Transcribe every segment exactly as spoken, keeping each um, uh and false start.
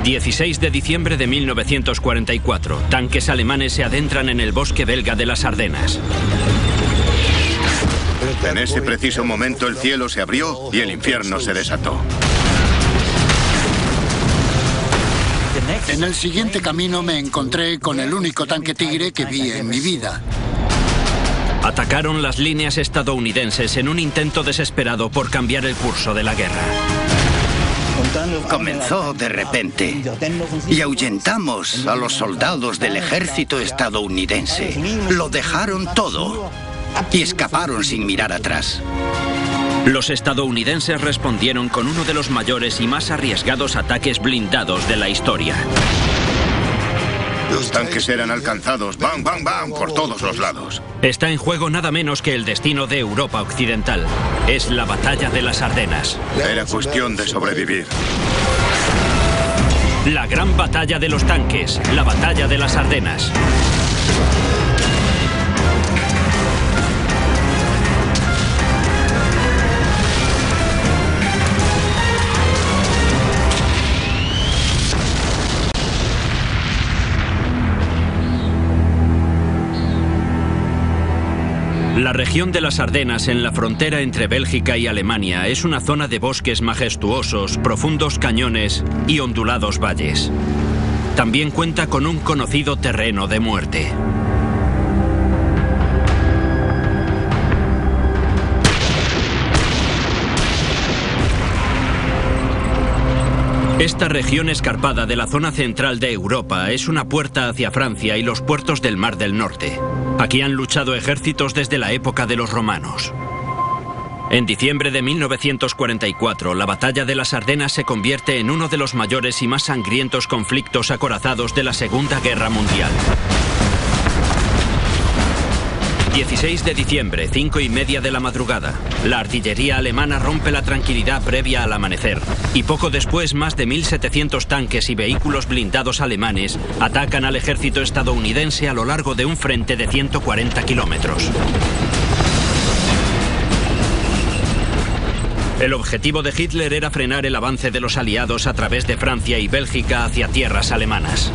dieciséis de diciembre de mil novecientos cuarenta y cuatro. Tanques alemanes se adentran en el bosque belga de las Ardenas. En ese preciso momento el cielo se abrió y el infierno se desató. En el siguiente camino me encontré con el único tanque Tigre que vi en mi vida. Atacaron las líneas estadounidenses en un intento desesperado por cambiar el curso de la guerra. Comenzó de repente y ahuyentamos a los soldados del ejército estadounidense. Lo dejaron todo y escaparon sin mirar atrás. Los estadounidenses respondieron con uno de los mayores y más arriesgados ataques blindados de la historia. Los tanques eran alcanzados, ¡bam, bam, bam!, por todos los lados. Está en juego nada menos que el destino de Europa Occidental. Es la batalla de las Ardenas. Era cuestión de sobrevivir. La gran batalla de los tanques, la batalla de las Ardenas. La región de las Ardenas, en la frontera entre Bélgica y Alemania, es una zona de bosques majestuosos, profundos cañones y ondulados valles. También cuenta con un conocido terreno de muerte. Esta región escarpada de la zona central de Europa es una puerta hacia Francia y los puertos del Mar del Norte. Aquí han luchado ejércitos desde la época de los romanos. En diciembre de mil novecientos cuarenta y cuatro, la batalla de las Ardenas se convierte en uno de los mayores y más sangrientos conflictos acorazados de la Segunda Guerra Mundial. dieciséis de diciembre, cinco y media de la madrugada. La artillería alemana rompe la tranquilidad previa al amanecer y poco después más de mil setecientos tanques y vehículos blindados alemanes atacan al ejército estadounidense a lo largo de un frente de ciento cuarenta kilómetros. El objetivo de Hitler era frenar el avance de los aliados a través de Francia y Bélgica hacia tierras alemanas.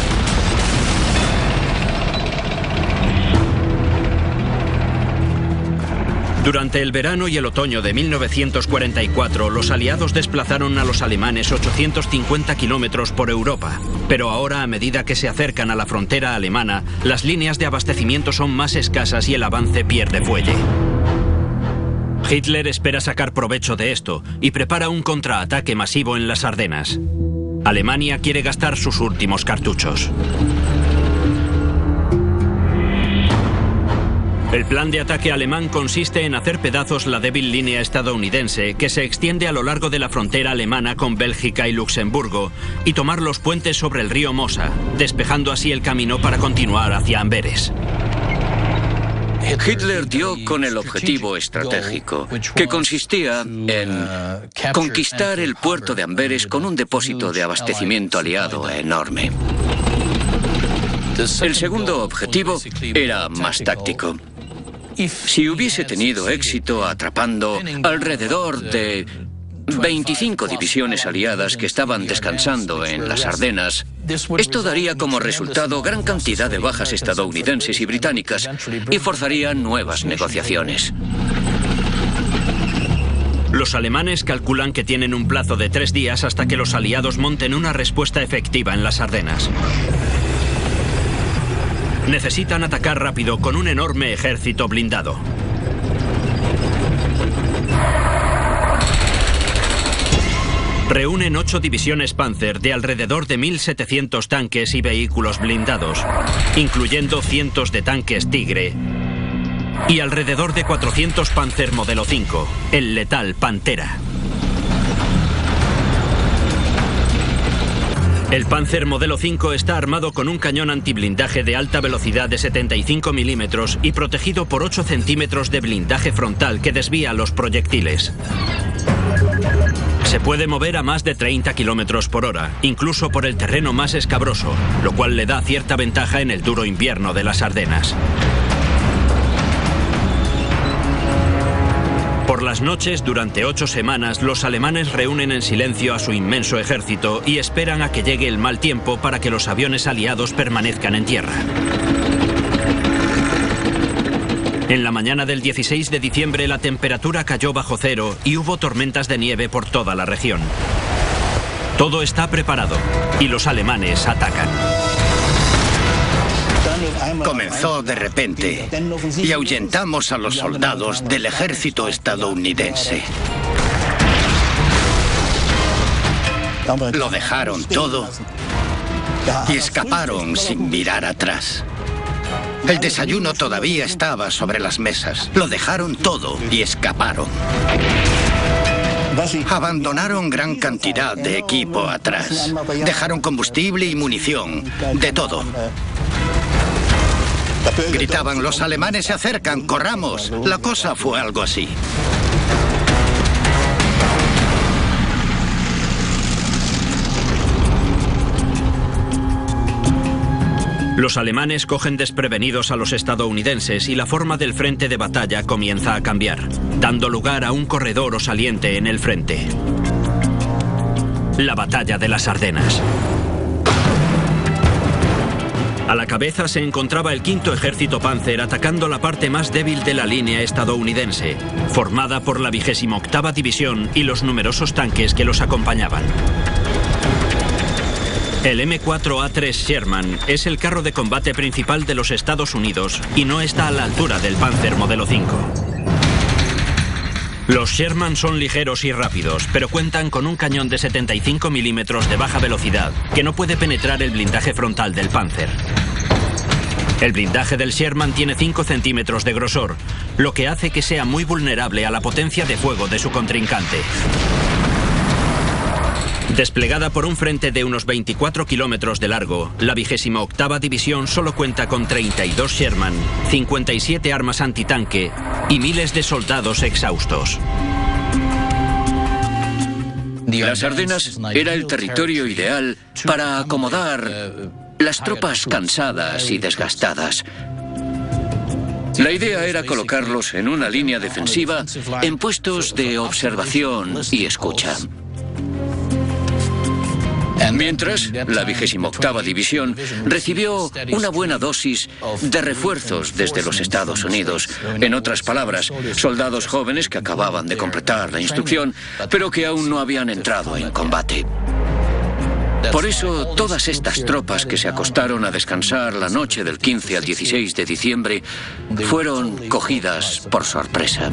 Durante el verano y el otoño de mil novecientos cuarenta y cuatro, los aliados desplazaron a los alemanes ochocientos cincuenta kilómetros por Europa. Pero ahora, a medida que se acercan a la frontera alemana, las líneas de abastecimiento son más escasas y el avance pierde fuelle. Hitler espera sacar provecho de esto y prepara un contraataque masivo en las Ardenas. Alemania quiere gastar sus últimos cartuchos. El plan de ataque alemán consiste en hacer pedazos la débil línea estadounidense que se extiende a lo largo de la frontera alemana con Bélgica y Luxemburgo y tomar los puentes sobre el río Mosa, despejando así el camino para continuar hacia Amberes. Hitler dio con el objetivo estratégico, que consistía en conquistar el puerto de Amberes con un depósito de abastecimiento aliado enorme. El segundo objetivo era más táctico. Si hubiese tenido éxito atrapando alrededor de veinticinco divisiones aliadas que estaban descansando en las Ardenas, esto daría como resultado gran cantidad de bajas estadounidenses y británicas y forzaría nuevas negociaciones. Los alemanes calculan que tienen un plazo de tres días hasta que los aliados monten una respuesta efectiva en las Ardenas. Necesitan atacar rápido con un enorme ejército blindado. Reúnen ocho divisiones Panzer de alrededor de mil setecientos tanques y vehículos blindados, incluyendo cientos de tanques Tigre y alrededor de cuatrocientos Panzer modelo cinco, el letal Pantera. El Panzer modelo cinco está armado con un cañón antiblindaje de alta velocidad de setenta y cinco milímetros y protegido por ocho centímetros de blindaje frontal que desvía los proyectiles. Se puede mover a más de treinta kilómetros por hora, incluso por el terreno más escabroso, lo cual le da cierta ventaja en el duro invierno de las Ardenas. Por las las noches, durante ocho semanas, los alemanes reúnen en silencio a su inmenso ejército y esperan a que llegue el mal tiempo para que los aviones aliados permanezcan en tierra. En la mañana del dieciséis de diciembre la temperatura cayó bajo cero y hubo tormentas de nieve por toda la región. Todo está preparado y los alemanes atacan. Comenzó de repente y ahuyentamos a los soldados del ejército estadounidense. Lo dejaron todo y escaparon sin mirar atrás. El desayuno todavía estaba sobre las mesas. Lo dejaron todo y escaparon. Abandonaron gran cantidad de equipo atrás. Dejaron combustible y munición, de todo. Gritaban, los alemanes se acercan, corramos. La cosa fue algo así. Los alemanes cogen desprevenidos a los estadounidenses y la forma del frente de batalla comienza a cambiar, dando lugar a un corredor o saliente en el frente. La batalla de las Ardenas. A la cabeza se encontraba el quinto ejército Panzer atacando la parte más débil de la línea estadounidense, formada por la vigésima octava División y los numerosos tanques que los acompañaban. El eme cuatro A tres Sherman es el carro de combate principal de los Estados Unidos y no está a la altura del Panzer modelo cinco. Los Sherman son ligeros y rápidos, pero cuentan con un cañón de setenta y cinco milímetros de baja velocidad que no puede penetrar el blindaje frontal del Panzer. El blindaje del Sherman tiene cinco centímetros de grosor, lo que hace que sea muy vulnerable a la potencia de fuego de su contrincante. Desplegada por un frente de unos veinticuatro kilómetros de largo, la vigésima octava División solo cuenta con treinta y dos Sherman, cincuenta y siete armas antitanque y miles de soldados exhaustos. Las Ardenas era el territorio ideal para acomodar las tropas cansadas y desgastadas. La idea era colocarlos en una línea defensiva en puestos de observación y escucha. Mientras, la vigésima octava División recibió una buena dosis de refuerzos desde los Estados Unidos. En otras palabras, soldados jóvenes que acababan de completar la instrucción, pero que aún no habían entrado en combate. Por eso, todas estas tropas que se acostaron a descansar la noche del quince al dieciséis de diciembre fueron cogidas por sorpresa.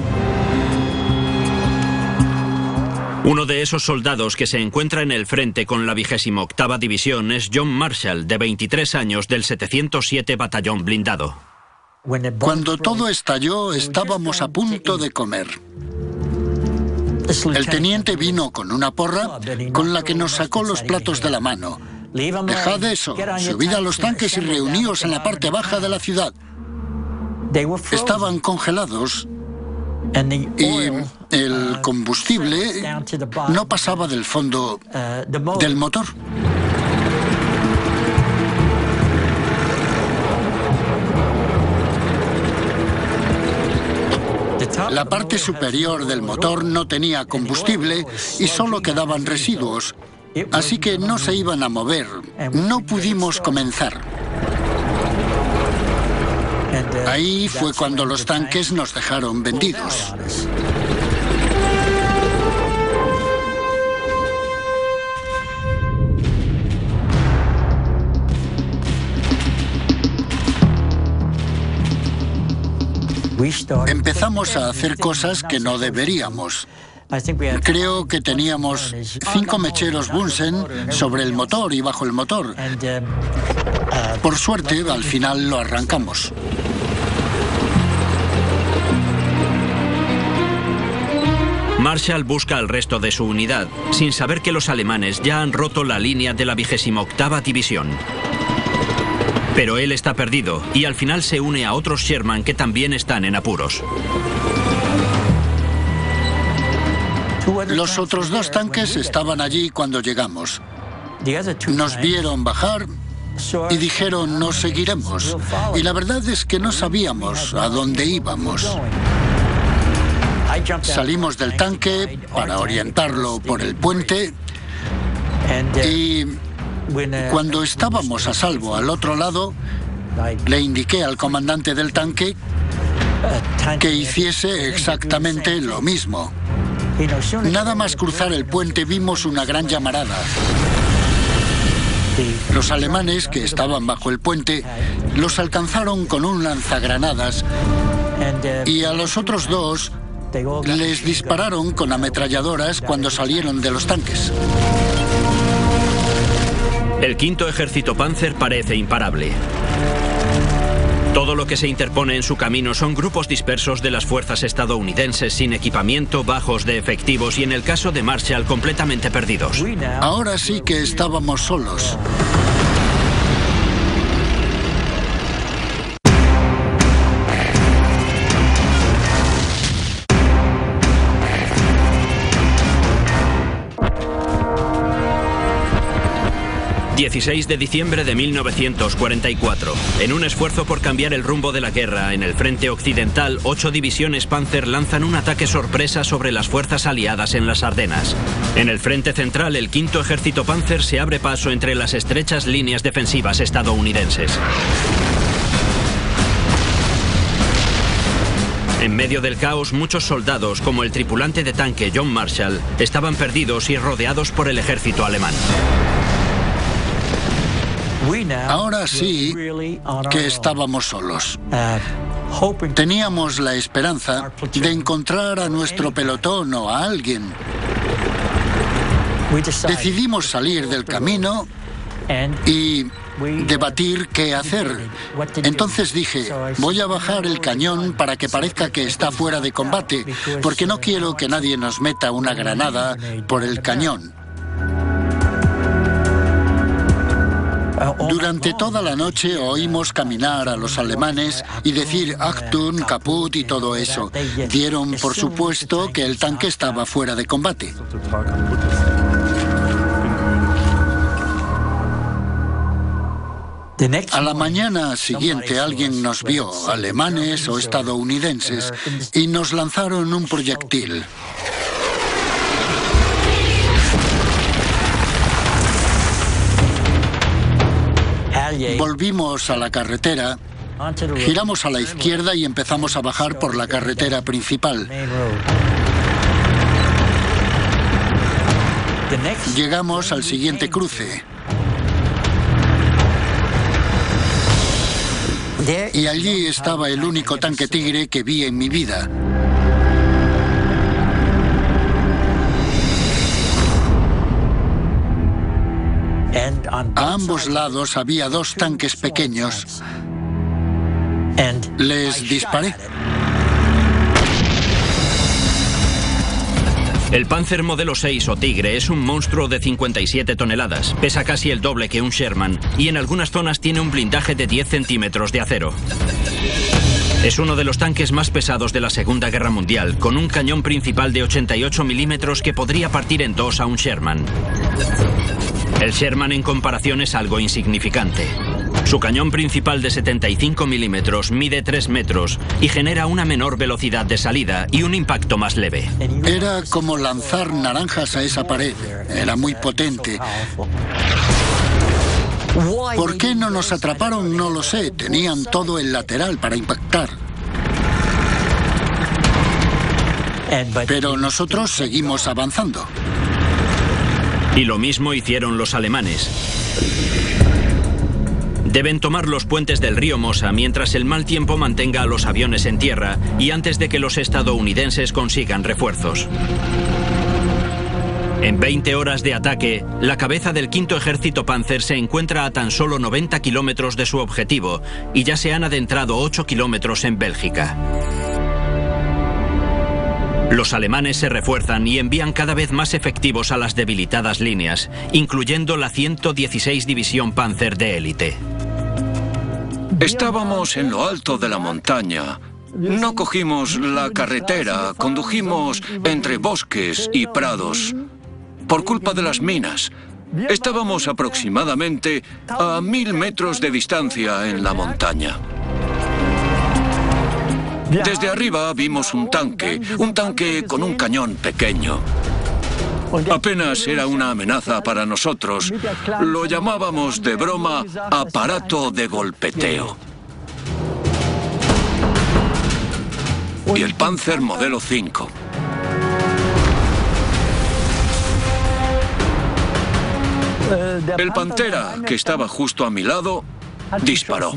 Uno de esos soldados que se encuentra en el frente con la vigésima octava División es John Marshall, de veintitrés años, del setecientos siete Batallón Blindado. Cuando todo estalló, estábamos a punto de comer. El teniente vino con una porra con la que nos sacó los platos de la mano. Dejad eso, subid a los tanques y reuníos en la parte baja de la ciudad. Estaban congelados y el combustible no pasaba del fondo del motor. La parte superior del motor no tenía combustible y solo quedaban residuos, así que no se iban a mover. No pudimos comenzar. Ahí fue cuando los tanques nos dejaron vendidos. Empezamos a hacer cosas que no deberíamos. Creo que teníamos cinco mecheros Bunsen sobre el motor y bajo el motor. Por suerte, al final lo arrancamos. Marshall busca al resto de su unidad, sin saber que los alemanes ya han roto la línea de la vigésima octava División. Pero él está perdido y al final se une a otros Sherman que también están en apuros. Los otros dos tanques estaban allí cuando llegamos. Nos vieron bajar y dijeron, nos seguiremos. Y la verdad es que no sabíamos a dónde íbamos. Salimos del tanque para orientarlo por el puente y cuando estábamos a salvo al otro lado, le indiqué al comandante del tanque que hiciese exactamente lo mismo. Nada más cruzar el puente vimos una gran llamarada. Los alemanes que estaban bajo el puente los alcanzaron con un lanzagranadas y a los otros dos les dispararon con ametralladoras cuando salieron de los tanques. El quinto ejército Panzer parece imparable. Todo lo que se interpone en su camino son grupos dispersos de las fuerzas estadounidenses sin equipamiento, bajos de efectivos y en el caso de Marshall completamente perdidos. Ahora sí que estábamos solos. dieciséis de diciembre de mil novecientos cuarenta y cuatro. En un esfuerzo por cambiar el rumbo de la guerra, en el frente occidental, ocho divisiones Panzer lanzan un ataque sorpresa sobre las fuerzas aliadas en las Ardenas. En el frente central, el quinto ejército Panzer se abre paso entre las estrechas líneas defensivas estadounidenses. En medio del caos, muchos soldados, como el tripulante de tanque John Marshall, estaban perdidos y rodeados por el ejército alemán. Ahora sí que estábamos solos. Teníamos la esperanza de encontrar a nuestro pelotón o a alguien. Decidimos salir del camino y debatir qué hacer. Entonces dije, voy a bajar el cañón para que parezca que está fuera de combate, porque no quiero que nadie nos meta una granada por el cañón. Durante toda la noche oímos caminar a los alemanes y decir Achtung, kaput y todo eso. Dieron por supuesto que el tanque estaba fuera de combate. A la mañana siguiente alguien nos vio, alemanes o estadounidenses, y nos lanzaron un proyectil. Volvimos a la carretera, giramos a la izquierda y empezamos a bajar por la carretera principal. Llegamos al siguiente cruce. Y allí estaba el único tanque Tigre que vi en mi vida. A ambos lados había dos tanques pequeños. Les disparé. El Panzer modelo seis o Tigre es un monstruo de cincuenta y siete toneladas, pesa casi el doble que un Sherman y en algunas zonas tiene un blindaje de diez centímetros de acero. Es uno de los tanques más pesados de la Segunda Guerra Mundial, con un cañón principal de ochenta y ocho milímetros que podría partir en dos a un Sherman. El Sherman en comparación es algo insignificante. Su cañón principal de setenta y cinco milímetros mide tres metros y genera una menor velocidad de salida y un impacto más leve. Era como lanzar naranjas a esa pared. Era muy potente. ¿Por qué no nos atraparon? No lo sé. Tenían todo el lateral para impactar. Pero nosotros seguimos avanzando. Y lo mismo hicieron los alemanes. Deben tomar los puentes del río Mosa mientras el mal tiempo mantenga a los aviones en tierra y antes de que los estadounidenses consigan refuerzos. En veinte horas de ataque, la cabeza del quinto ejército Panzer se encuentra a tan solo noventa kilómetros de su objetivo y ya se han adentrado ocho kilómetros en Bélgica. Los alemanes se refuerzan y envían cada vez más efectivos a las debilitadas líneas, incluyendo la ciento dieciséis División Panzer de élite. Estábamos en lo alto de la montaña. No cogimos la carretera, condujimos entre bosques y prados. Por culpa de las minas. Estábamos aproximadamente a mil metros de distancia en la montaña. Desde arriba vimos un tanque, un tanque con un cañón pequeño. Apenas era una amenaza para nosotros. Lo llamábamos de broma aparato de golpeteo. Y el Panzer modelo cinco. El Pantera, que estaba justo a mi lado, disparó.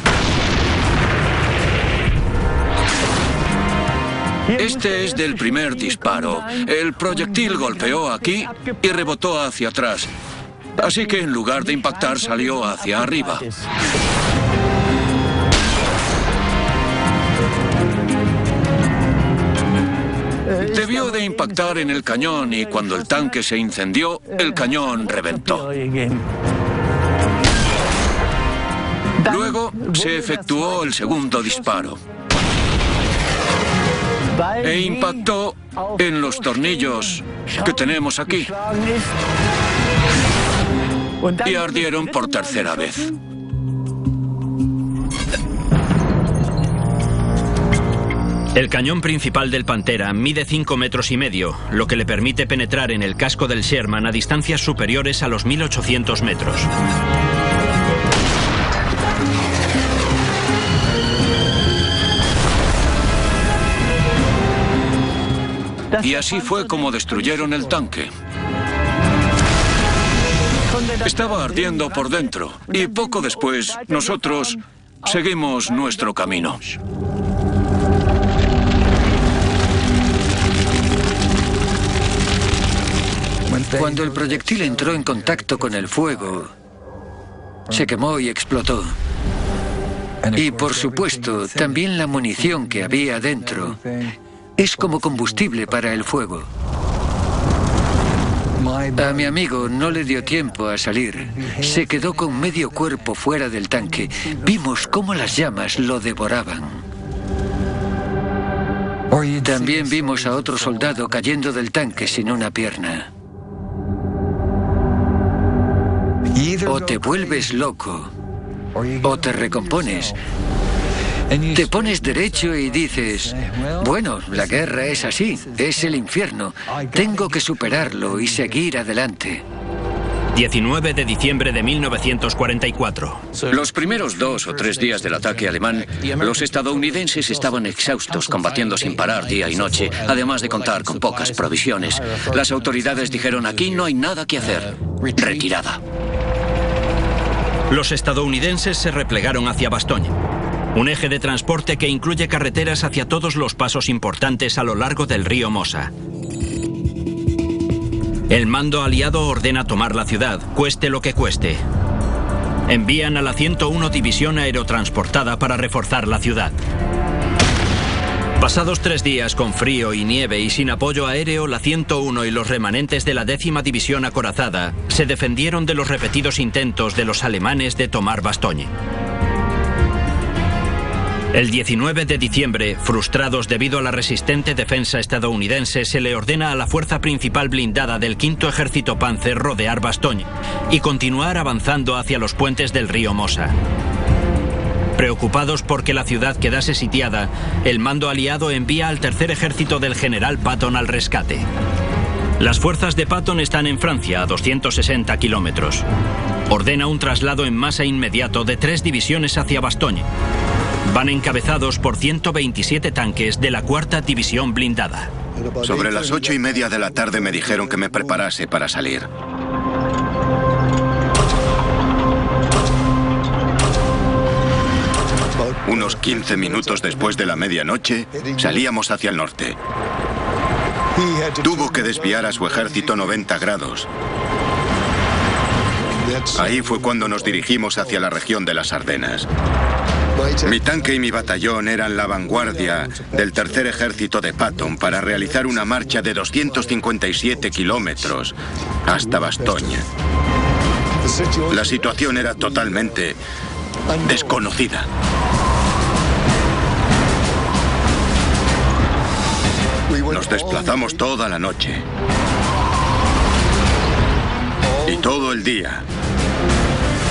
Este es del primer disparo. El proyectil golpeó aquí y rebotó hacia atrás. Así que en lugar de impactar salió hacia arriba. Debió de impactar en el cañón y cuando el tanque se incendió, el cañón reventó. Luego se efectuó el segundo disparo. E impactó en los tornillos que tenemos aquí. Y ardieron por tercera vez. El cañón principal del Pantera mide cinco metros y medio, lo que le permite penetrar en el casco del Sherman a distancias superiores a los mil ochocientos metros. Y así fue como destruyeron el tanque. Estaba ardiendo por dentro y poco después nosotros seguimos nuestro camino. Cuando el proyectil entró en contacto con el fuego, se quemó y explotó. Y por supuesto, también la munición que había dentro es como combustible para el fuego. A mi amigo no le dio tiempo a salir. Se quedó con medio cuerpo fuera del tanque. Vimos cómo las llamas lo devoraban. También vimos a otro soldado cayendo del tanque sin una pierna. O te vuelves loco, o te recompones. Te pones derecho y dices, bueno, la guerra es así, es el infierno. Tengo que superarlo y seguir adelante. diecinueve de diciembre de mil novecientos cuarenta y cuatro. Los primeros dos o tres días del ataque alemán, los estadounidenses estaban exhaustos combatiendo sin parar día y noche, además de contar con pocas provisiones. Las autoridades dijeron, aquí no hay nada que hacer. Retirada. Los estadounidenses se replegaron hacia Bastogne, un eje de transporte que incluye carreteras hacia todos los pasos importantes a lo largo del río Mosa. El mando aliado ordena tomar la ciudad, cueste lo que cueste. Envían a la ciento uno División Aerotransportada para reforzar la ciudad. Pasados tres días con frío y nieve y sin apoyo aéreo, la ciento uno y los remanentes de la décima División Acorazada se defendieron de los repetidos intentos de los alemanes de tomar Bastogne. El diecinueve de diciembre, frustrados debido a la resistente defensa estadounidense, se le ordena a la fuerza principal blindada del quinto Ejército Panzer rodear Bastogne y continuar avanzando hacia los puentes del río Mosa. Preocupados porque la ciudad quedase sitiada, el mando aliado envía al tercer ejército del general Patton al rescate. Las fuerzas de Patton están en Francia, a doscientos sesenta kilómetros. Ordena un traslado en masa inmediato de tres divisiones hacia Bastogne. Van encabezados por ciento veintisiete tanques de la cuarta División Blindada. Sobre las ocho y media de la tarde me dijeron que me preparase para salir. Unos quince minutos después de la medianoche, salíamos hacia el norte. Tuvo que desviar a su ejército noventa grados. Ahí fue cuando nos dirigimos hacia la región de las Ardenas. Mi tanque y mi batallón eran la vanguardia del tercer ejército de Patton para realizar una marcha de doscientos cincuenta y siete kilómetros hasta Bastogne. La situación era totalmente desconocida. Nos desplazamos toda la noche y todo el día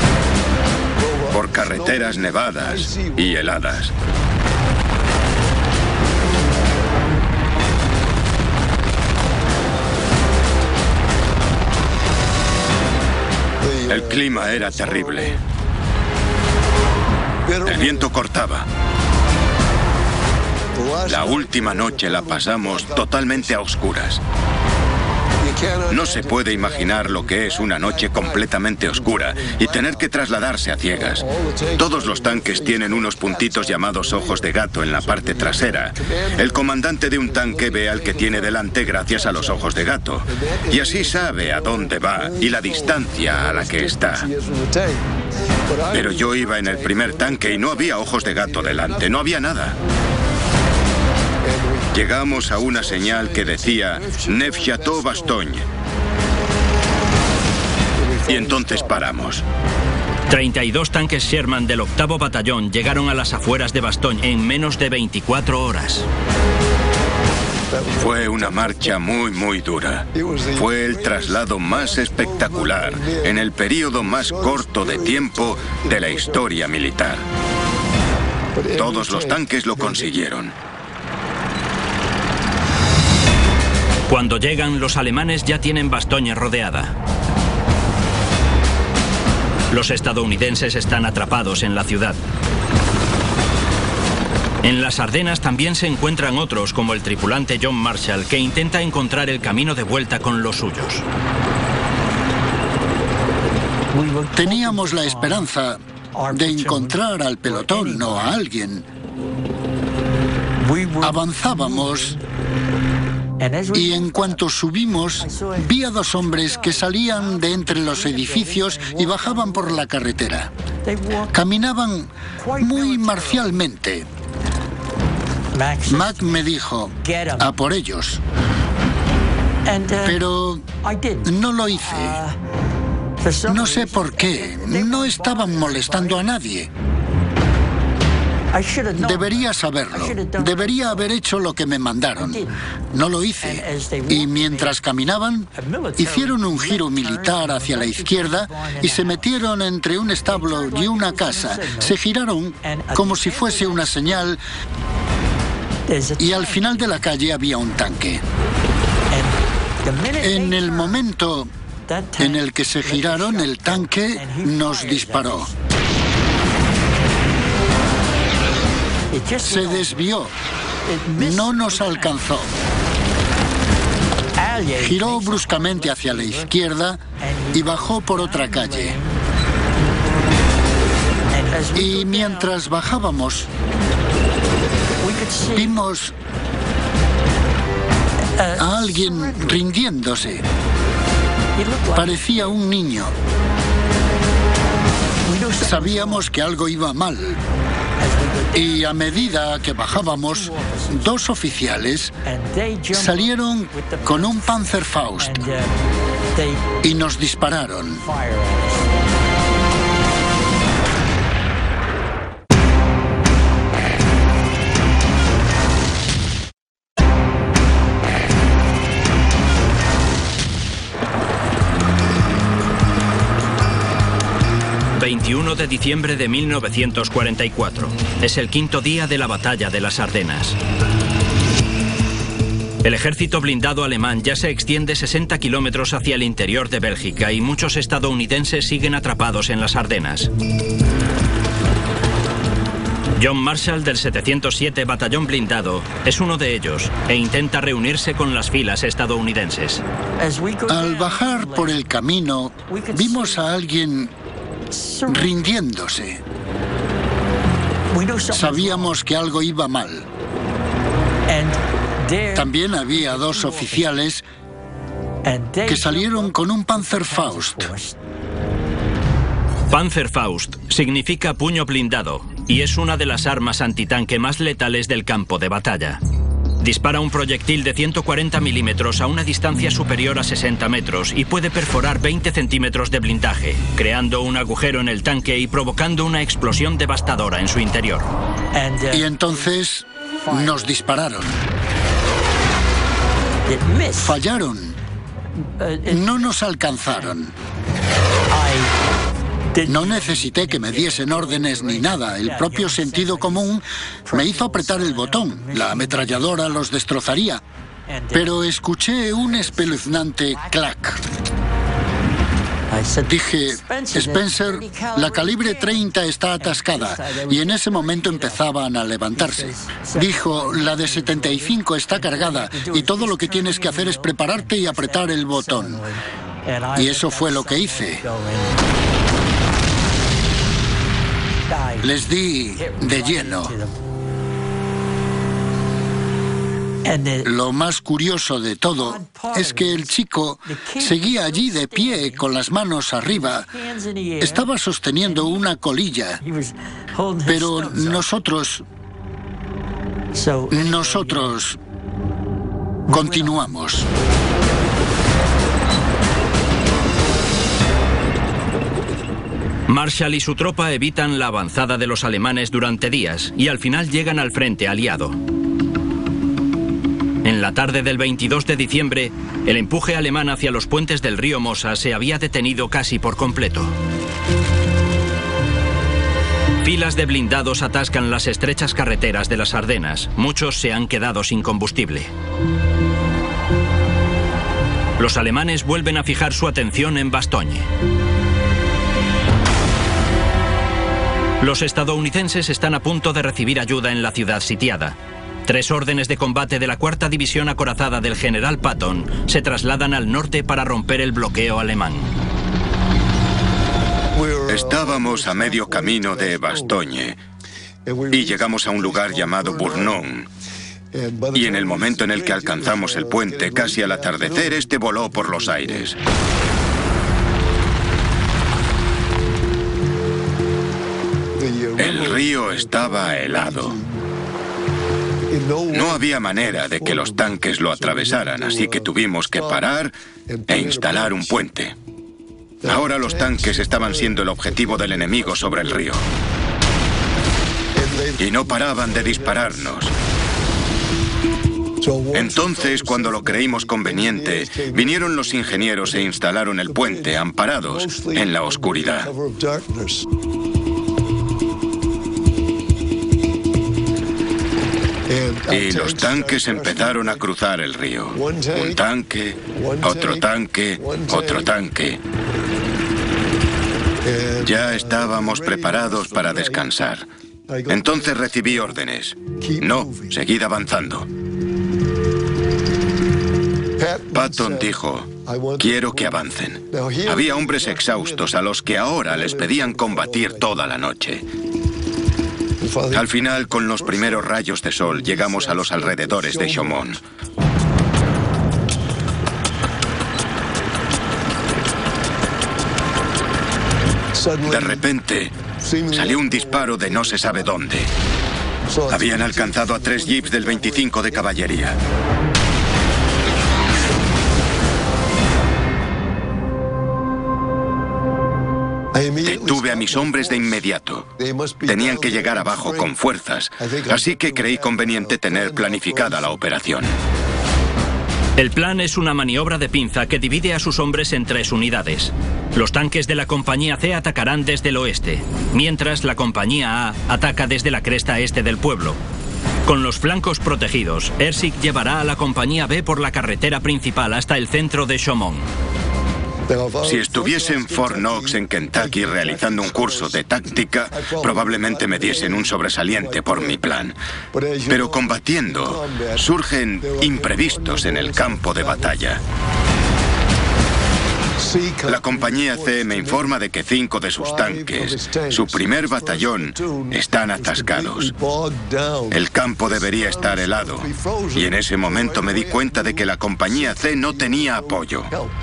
por carreteras nevadas y heladas. El clima era terrible. El viento cortaba. La última noche la pasamos totalmente a oscuras. No se puede imaginar lo que es una noche completamente oscura y tener que trasladarse a ciegas. Todos los tanques tienen unos puntitos llamados ojos de gato en la parte trasera. El comandante de un tanque ve al que tiene delante gracias a los ojos de gato. Y así sabe a dónde va y la distancia a la que está. Pero yo iba en el primer tanque y no había ojos de gato delante, no había nada. Llegamos a una señal que decía Neufchâteau-Bastogne. Y entonces paramos. treinta y dos tanques Sherman del octavo batallón llegaron a las afueras de Bastogne en menos de veinticuatro horas. Fue una marcha muy, muy dura. Fue el traslado más espectacular en el periodo más corto de tiempo de la historia militar. Todos los tanques lo consiguieron. Cuando llegan, los alemanes ya tienen Bastogne rodeada. Los estadounidenses están atrapados en la ciudad. En las Ardenas también se encuentran otros, como el tripulante John Marshall, que intenta encontrar el camino de vuelta con los suyos. Teníamos la esperanza de encontrar al pelotón o a alguien. Avanzábamos y en cuanto subimos, vi a dos hombres que salían de entre los edificios y bajaban por la carretera. Caminaban muy marcialmente. Mac me dijo, a por ellos. Pero no lo hice. No sé por qué. No estaban molestando a nadie. Debería saberlo. Debería haber hecho lo que me mandaron. No lo hice. Y mientras caminaban, hicieron un giro militar hacia la izquierda y se metieron entre un establo y una casa. Se giraron como si fuese una señal y al final de la calle había un tanque. En el momento en el que se giraron, el tanque nos disparó. Se desvió, no nos alcanzó. Giró bruscamente hacia la izquierda y bajó por otra calle. Y mientras bajábamos, vimos a alguien rindiéndose. Parecía un niño. Sabíamos que algo iba mal. Y a medida que bajábamos, dos oficiales salieron con un Panzerfaust y nos dispararon. veintiuno de diciembre de mil novecientos cuarenta y cuatro. Es el quinto día de la batalla de las Ardenas. El ejército blindado alemán ya se extiende sesenta kilómetros hacia el interior de Bélgica y muchos estadounidenses siguen atrapados en las Ardenas. John Marshall del setecientos siete Batallón Blindado es uno de ellos e intenta reunirse con las filas estadounidenses. Al bajar por el camino, vimos a alguien rindiéndose. Sabíamos que algo iba mal. También había dos oficiales que salieron con un Panzerfaust. Panzerfaust significa puño blindado y es una de las armas antitanque más letales del campo de batalla. Dispara un proyectil de ciento cuarenta milímetros a una distancia superior a sesenta metros y puede perforar veinte centímetros de blindaje, creando un agujero en el tanque y provocando una explosión devastadora en su interior. Y entonces nos dispararon. Fallaron. No nos alcanzaron. No necesité que me diesen órdenes ni nada. El propio sentido común me hizo apretar el botón. La ametralladora los destrozaría. Pero escuché un espeluznante clac. Dije, Spencer, la calibre treinta está atascada, y en ese momento empezaban a levantarse. Dijo, la de setenta y cinco está cargada y todo lo que tienes que hacer es prepararte y apretar el botón. Y eso fue lo que hice. Les di de lleno. Lo más curioso de todo es que el chico seguía allí de pie con las manos arriba. Estaba sosteniendo una colilla. Pero nosotros... Nosotros... continuamos. Marshall y su tropa evitan la avanzada de los alemanes durante días y al final llegan al frente aliado. En la tarde del veintidós de diciembre, el empuje alemán hacia los puentes del río Mosa se había detenido casi por completo. Filas de blindados atascan las estrechas carreteras de las Ardenas. Muchos se han quedado sin combustible. Los alemanes vuelven a fijar su atención en Bastogne. Los estadounidenses están a punto de recibir ayuda en la ciudad sitiada. Tres órdenes de combate de la cuarta división acorazada del general Patton se trasladan al norte para romper el bloqueo alemán. Estábamos a medio camino de Bastogne y llegamos a un lugar llamado Bournon. Y en el momento en el que alcanzamos el puente, casi al atardecer, este voló por los aires. El río estaba helado. No había manera de que los tanques lo atravesaran, así que tuvimos que parar e instalar un puente. Ahora los tanques estaban siendo el objetivo del enemigo sobre el río. Y no paraban de dispararnos. Entonces, cuando lo creímos conveniente, vinieron los ingenieros e instalaron el puente, amparados en la oscuridad. Y los tanques empezaron a cruzar el río. Un tanque, otro tanque, otro tanque. Ya estábamos preparados para descansar. Entonces recibí órdenes. No, seguid avanzando. Patton dijo, quiero que avancen. Había hombres exhaustos a los que ahora les pedían combatir toda la noche. Al final, con los primeros rayos de sol, llegamos a los alrededores de Chaumont. De repente, salió un disparo de no se sabe dónde. Habían alcanzado a tres jeeps del veinticinco de caballería. Detuve a mis hombres de inmediato. Tenían que llegar abajo con fuerzas, así que creí conveniente tener planificada la operación. El plan es una maniobra de pinza que divide a sus hombres en tres unidades. Los tanques de la compañía C atacarán desde el oeste, mientras la compañía A ataca desde la cresta este del pueblo. Con los flancos protegidos, Erskine llevará a la compañía B por la carretera principal hasta el centro de Chaumont. Si estuviese en Fort Knox, en Kentucky, realizando un curso de táctica, probablemente me diesen un sobresaliente por mi plan. Pero combatiendo, surgen imprevistos en el campo de batalla. La compañía C me informa de que cinco de sus tanques, su primer batallón, están atascados. El campo debería estar helado, y en ese momento me di cuenta de que la compañía C no tenía apoyo.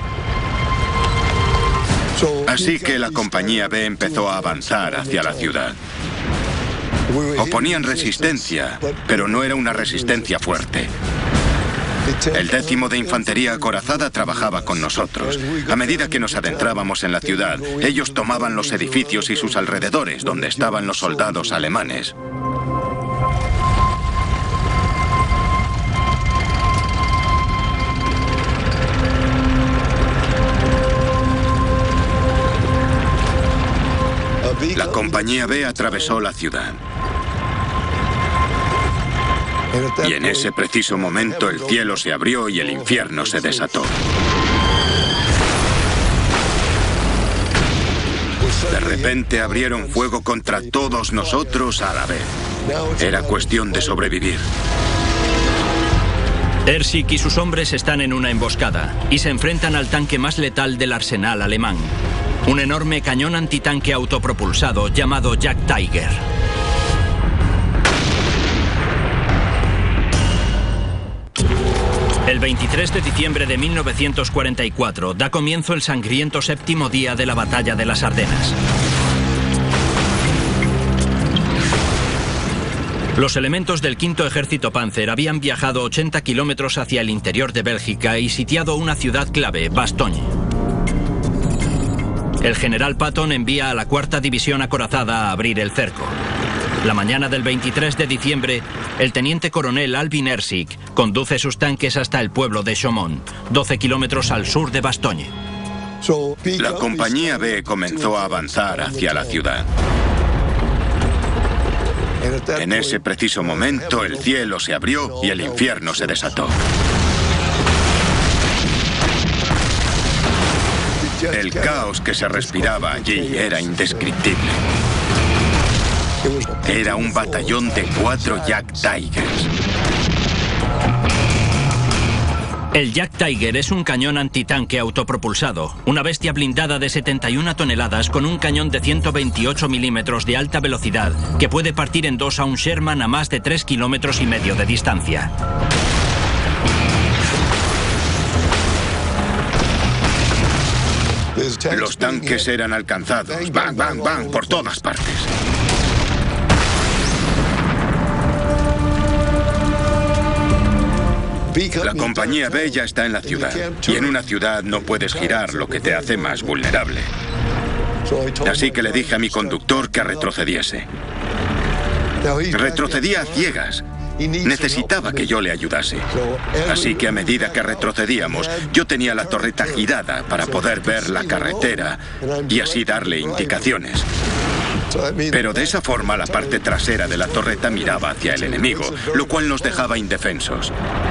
Así que la compañía B empezó a avanzar hacia la ciudad. Oponían resistencia, pero no era una resistencia fuerte. El décimo de infantería acorazada trabajaba con nosotros. A medida que nos adentrábamos en la ciudad, ellos tomaban los edificios y sus alrededores, donde estaban los soldados alemanes. La compañía B atravesó la ciudad. Y en ese preciso momento el cielo se abrió y el infierno se desató. repente abrieron fuego contra todos nosotros a la vez. Era cuestión de sobrevivir. Hersik y sus hombres están en una emboscada y se enfrentan al tanque más letal del arsenal alemán, un enorme cañón antitanque autopropulsado llamado Jagdtiger. El veintitrés de diciembre de mil novecientos cuarenta y cuatro da comienzo el sangriento séptimo día de la batalla de las Ardenas. Los elementos del quinto Ejército Panzer habían viajado ochenta kilómetros hacia el interior de Bélgica y sitiado una ciudad clave, Bastogne. El general Patton envía a la cuarta división acorazada a abrir el cerco. La mañana del veintitrés de diciembre, el teniente coronel Alvin Hersik conduce sus tanques hasta el pueblo de Chaumont, doce kilómetros al sur de Bastogne. La compañía B comenzó a avanzar hacia la ciudad. En ese preciso momento, el cielo se abrió y el infierno se desató. El caos que se respiraba allí era indescriptible. Era un batallón de cuatro Jagdtigers. El Jagdtiger es un cañón antitanque autopropulsado, una bestia blindada de setenta y una toneladas con un cañón de ciento veintiocho milímetros de alta velocidad que puede partir en dos a un Sherman a más de tres kilómetros y medio de distancia. Los tanques eran alcanzados, bang, bang, bang, por todas partes. La compañía B ya está en la ciudad, y en una ciudad no puedes girar, lo que te hace más vulnerable. Así que le dije a mi conductor que retrocediese. Retrocedía a ciegas. Necesitaba que yo le ayudase. Así que a medida que retrocedíamos, yo tenía la torreta girada para poder ver la carretera y así darle indicaciones. Pero de esa forma la parte trasera de la torreta miraba hacia el enemigo, lo cual nos dejaba indefensos.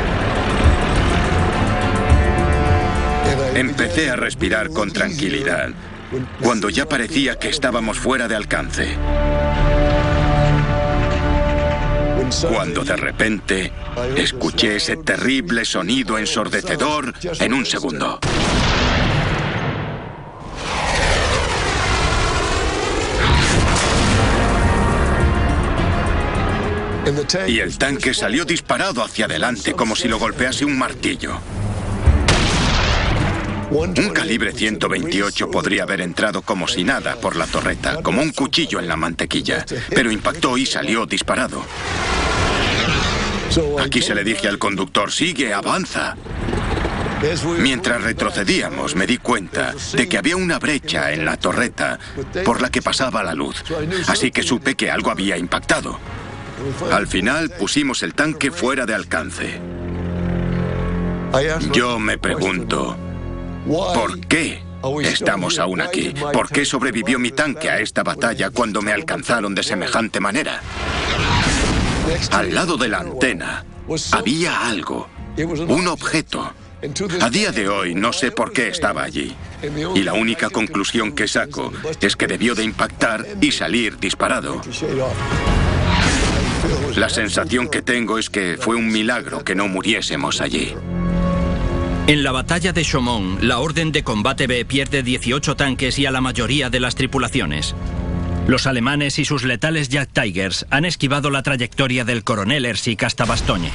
Empecé a respirar con tranquilidad cuando ya parecía que estábamos fuera de alcance. Cuando de repente escuché ese terrible sonido ensordecedor en un segundo. Y el tanque salió disparado hacia adelante como si lo golpease un martillo. Un calibre ciento veintiocho podría haber entrado como si nada por la torreta, como un cuchillo en la mantequilla, pero impactó y salió disparado. Aquí se le dije al conductor, sigue, avanza. Mientras retrocedíamos me di cuenta de que había una brecha en la torreta por la que pasaba la luz, así que supe que algo había impactado. Al final pusimos el tanque fuera de alcance. Yo me pregunto, ¿por qué estamos aún aquí? ¿Por qué sobrevivió mi tanque a esta batalla cuando me alcanzaron de semejante manera? Al lado de la antena había algo, un objeto. A día de hoy no sé por qué estaba allí. Y la única conclusión que saco es que debió de impactar y salir disparado. La sensación que tengo es que fue un milagro que no muriésemos allí. En la batalla de Chaumont, la Orden de Combate B pierde dieciocho tanques y a la mayoría de las tripulaciones. Los alemanes y sus letales Jagdtigers han esquivado la trayectoria del coronel Hersik hasta Bastogne.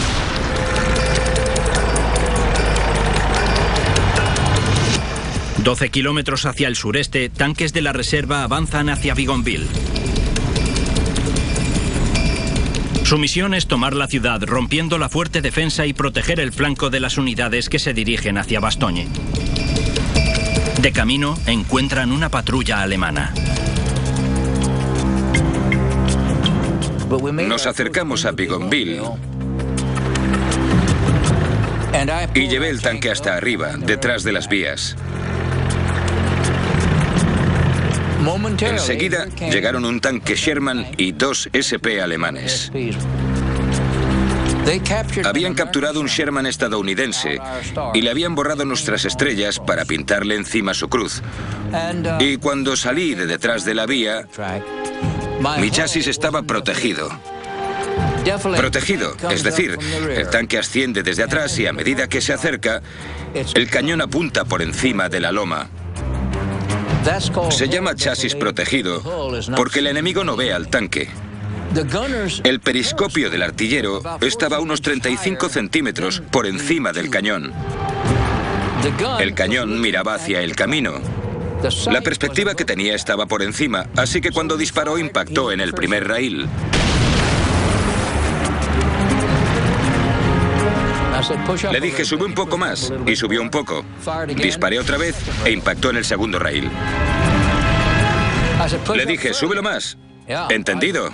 doce kilómetros hacia el sureste, tanques de la reserva avanzan hacia Bigonville. Su misión es tomar la ciudad, rompiendo la fuerte defensa y proteger el flanco de las unidades que se dirigen hacia Bastogne. De camino, encuentran una patrulla alemana. Nos acercamos a Bigonville y llevé el tanque hasta arriba, detrás de las vías. Enseguida llegaron un tanque Sherman y dos S P alemanes. Habían capturado un Sherman estadounidense y le habían borrado nuestras estrellas para pintarle encima su cruz. Y cuando salí de detrás de la vía, mi chasis estaba protegido. Protegido, es decir, el tanque asciende desde atrás y a medida que se acerca, el cañón apunta por encima de la loma. Se llama chasis protegido porque el enemigo no ve al tanque. El periscopio del artillero estaba a unos treinta y cinco centímetros por encima del cañón. El cañón miraba hacia el camino. La perspectiva que tenía estaba por encima, así que cuando disparó impactó en el primer raíl. Le dije, sube un poco más, y subió un poco. Disparé otra vez e impactó en el segundo raíl. Le dije, súbelo más. Entendido.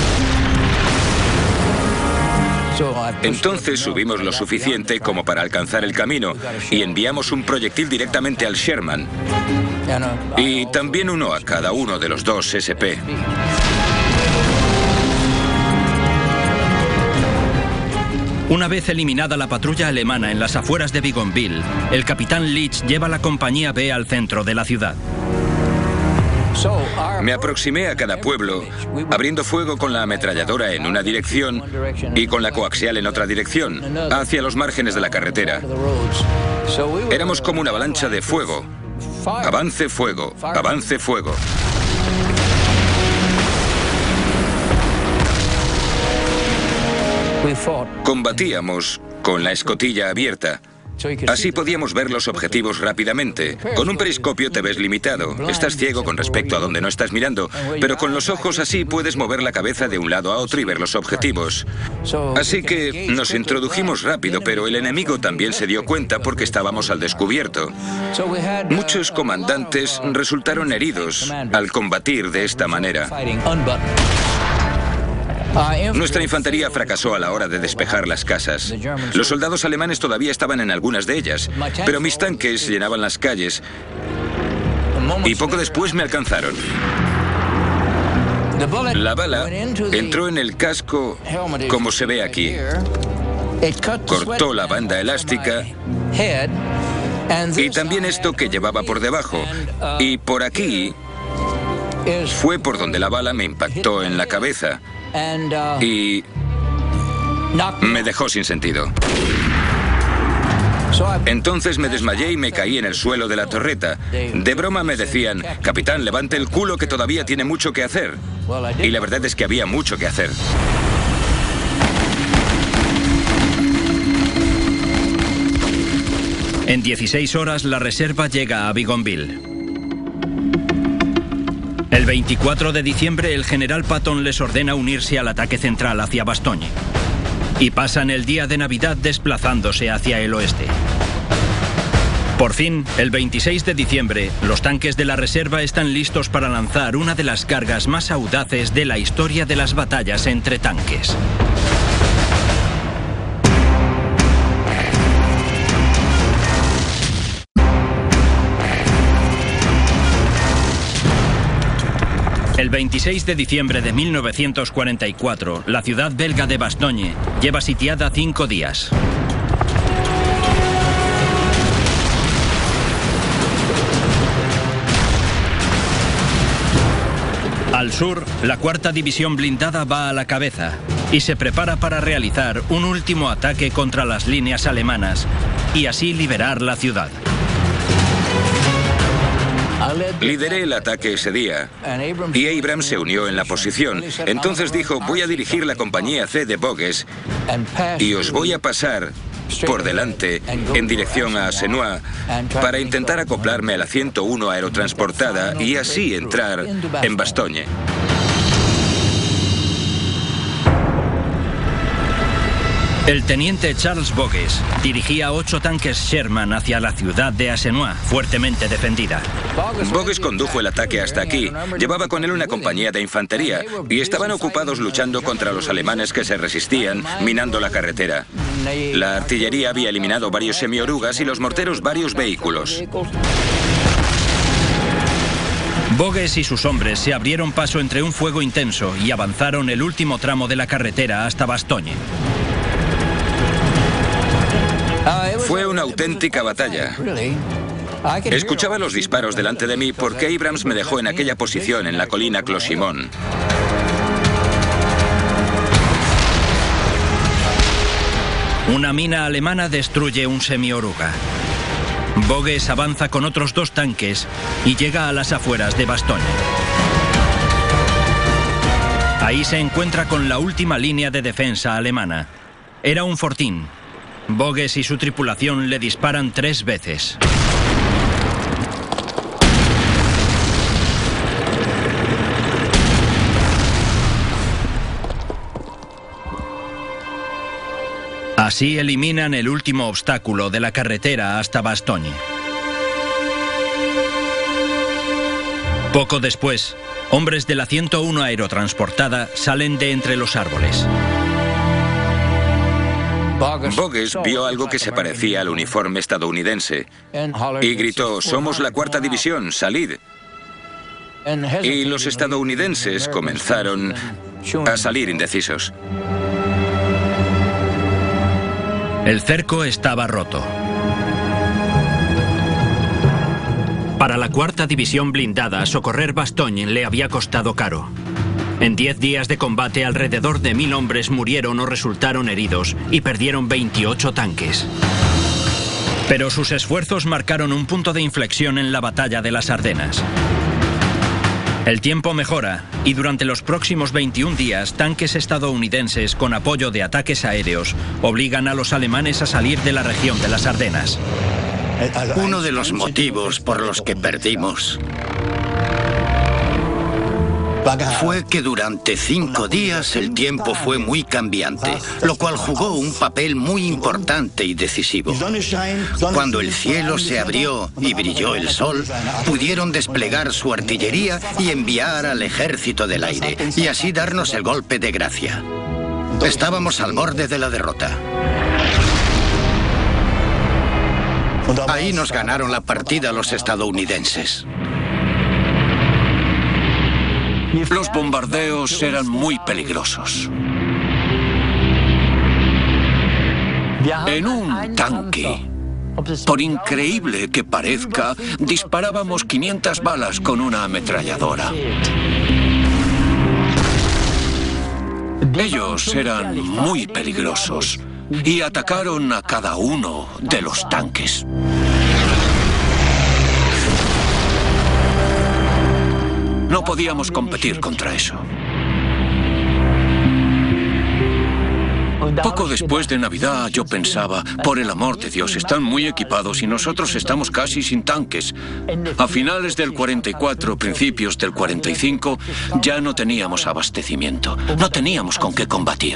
Entonces subimos lo suficiente como para alcanzar el camino y enviamos un proyectil directamente al Sherman. Y también uno a cada uno de los dos S P. Una vez eliminada la patrulla alemana en las afueras de Bougainville, el capitán Leach lleva la compañía B al centro de la ciudad. Me aproximé a cada pueblo, abriendo fuego con la ametralladora en una dirección y con la coaxial en otra dirección, hacia los márgenes de la carretera. Éramos como una avalancha de fuego. Avance fuego, avance fuego. Combatíamos con la escotilla abierta. Así podíamos ver los objetivos rápidamente. Con un periscopio te ves limitado. Estás ciego con respecto a donde no estás mirando, pero con los ojos así puedes mover la cabeza de un lado a otro y ver los objetivos. Así que nos introdujimos rápido, pero el enemigo también se dio cuenta porque estábamos al descubierto. Muchos comandantes resultaron heridos al combatir de esta manera. Nuestra infantería fracasó a la hora de despejar las casas. Los soldados alemanes todavía estaban en algunas de ellas, pero mis tanques llenaban las calles y poco después me alcanzaron. La bala entró en el casco como se ve aquí. Cortó la banda elástica y también esto que llevaba por debajo. Y por aquí fue por donde la bala me impactó en la cabeza. Y me dejó sin sentido. Entonces me desmayé y me caí en el suelo de la torreta. De broma me decían, capitán, levante el culo que todavía tiene mucho que hacer. Y la verdad es que había mucho que hacer. En dieciséis horas la reserva llega a Bougainville. El veinticuatro de diciembre el general Patton les ordena unirse al ataque central hacia Bastogne. Y pasan el día de Navidad desplazándose hacia el oeste. Por fin, el veintiséis de diciembre, los tanques de la reserva están listos para lanzar una de las cargas más audaces de la historia de las batallas entre tanques. El veintiséis de diciembre de mil novecientos cuarenta y cuatro, la ciudad belga de Bastogne lleva sitiada cinco días. Al sur, la cuarta división blindada va a la cabeza y se prepara para realizar un último ataque contra las líneas alemanas y así liberar la ciudad. Lideré el ataque ese día y Abrams se unió en la posición. Entonces dijo, voy a dirigir la compañía C de Bogues y os voy a pasar por delante en dirección a Senois para intentar acoplarme a la ciento uno aerotransportada y así entrar en Bastogne. El teniente Charles Bogues dirigía ocho tanques Sherman hacia la ciudad de Senois, fuertemente defendida. Bogues condujo el ataque hasta aquí. Llevaba con él una compañía de infantería y estaban ocupados luchando contra los alemanes que se resistían, minando la carretera. La artillería había eliminado varios semiorugas y los morteros varios vehículos. Bogues y sus hombres se abrieron paso entre un fuego intenso y avanzaron el último tramo de la carretera hasta Bastogne. Fue una auténtica batalla. Escuchaba los disparos delante de mí porque Abrams me dejó en aquella posición en la colina Closimón. Una mina alemana destruye un semioruga. Bogues avanza con otros dos tanques y llega a las afueras de Bastogne. Ahí se encuentra con la última línea de defensa alemana. Era un fortín. Bogues y su tripulación le disparan tres veces. Así eliminan el último obstáculo de la carretera hasta Bastogne. Poco después, hombres de la ciento uno aerotransportada salen de entre los árboles. Bogues vio algo que se parecía al uniforme estadounidense y gritó: «Somos la cuarta división, salid». Y los estadounidenses comenzaron a salir indecisos. El cerco estaba roto. Para la cuarta división blindada, socorrer Bastogne le había costado caro. En diez días de combate, alrededor de mil hombres murieron o resultaron heridos y perdieron veintiocho tanques. Pero sus esfuerzos marcaron un punto de inflexión en la batalla de las Ardenas. El tiempo mejora y durante los próximos veintiún días, tanques estadounidenses con apoyo de ataques aéreos obligan a los alemanes a salir de la región de las Ardenas. Uno de los motivos por los que perdimos fue que durante cinco días el tiempo fue muy cambiante, lo cual jugó un papel muy importante y decisivo. Cuando el cielo se abrió y brilló el sol, pudieron desplegar su artillería y enviar al ejército del aire, y así darnos el golpe de gracia. Estábamos al borde de la derrota. Ahí nos ganaron la partida los estadounidenses. Los bombardeos eran muy peligrosos. En un tanque, por increíble que parezca, disparábamos quinientas balas con una ametralladora. Ellos eran muy peligrosos y atacaron a cada uno de los tanques. No podíamos competir contra eso. Poco después de Navidad yo pensaba, por el amor de Dios, están muy equipados y nosotros estamos casi sin tanques. A finales del cuarenta y cuatro, principios del cuarenta y cinco, ya no teníamos abastecimiento. No teníamos con qué combatir.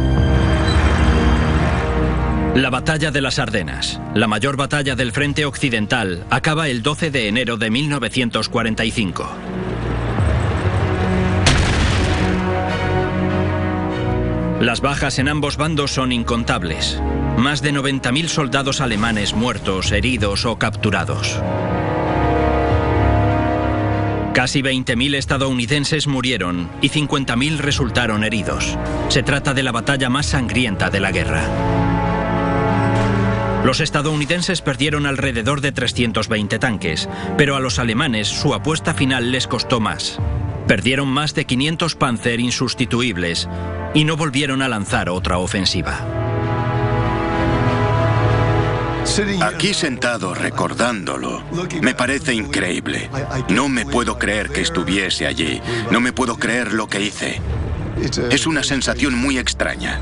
La batalla de las Ardenas, la mayor batalla del frente occidental, acaba el doce de enero de mil novecientos cuarenta y cinco. Las bajas en ambos bandos son incontables. Más de noventa mil soldados alemanes muertos, heridos o capturados. Casi veinte mil estadounidenses murieron y cincuenta mil resultaron heridos. Se trata de la batalla más sangrienta de la guerra. Los estadounidenses perdieron alrededor de trescientos veinte tanques, pero a los alemanes su apuesta final les costó más. Perdieron más de quinientos Panzer insustituibles y no volvieron a lanzar otra ofensiva. Aquí sentado recordándolo, me parece increíble. No me puedo creer que estuviese allí. No me puedo creer lo que hice. Es una sensación muy extraña.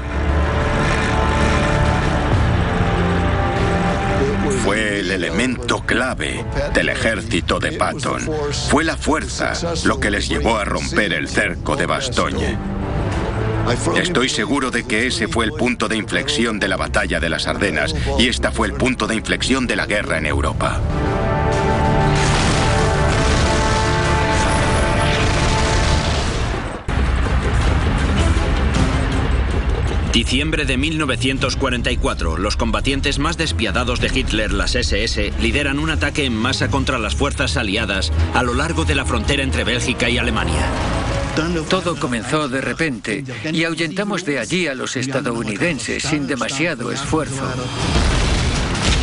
Fue el elemento clave del ejército de Patton. Fue la fuerza lo que les llevó a romper el cerco de Bastogne. Estoy seguro de que ese fue el punto de inflexión de la batalla de las Ardenas y esta fue el punto de inflexión de la guerra en Europa. Diciembre de mil novecientos cuarenta y cuatro, los combatientes más despiadados de Hitler, las ese ese, lideran un ataque en masa contra las fuerzas aliadas a lo largo de la frontera entre Bélgica y Alemania. Todo comenzó de repente y ahuyentamos de allí a los estadounidenses sin demasiado esfuerzo.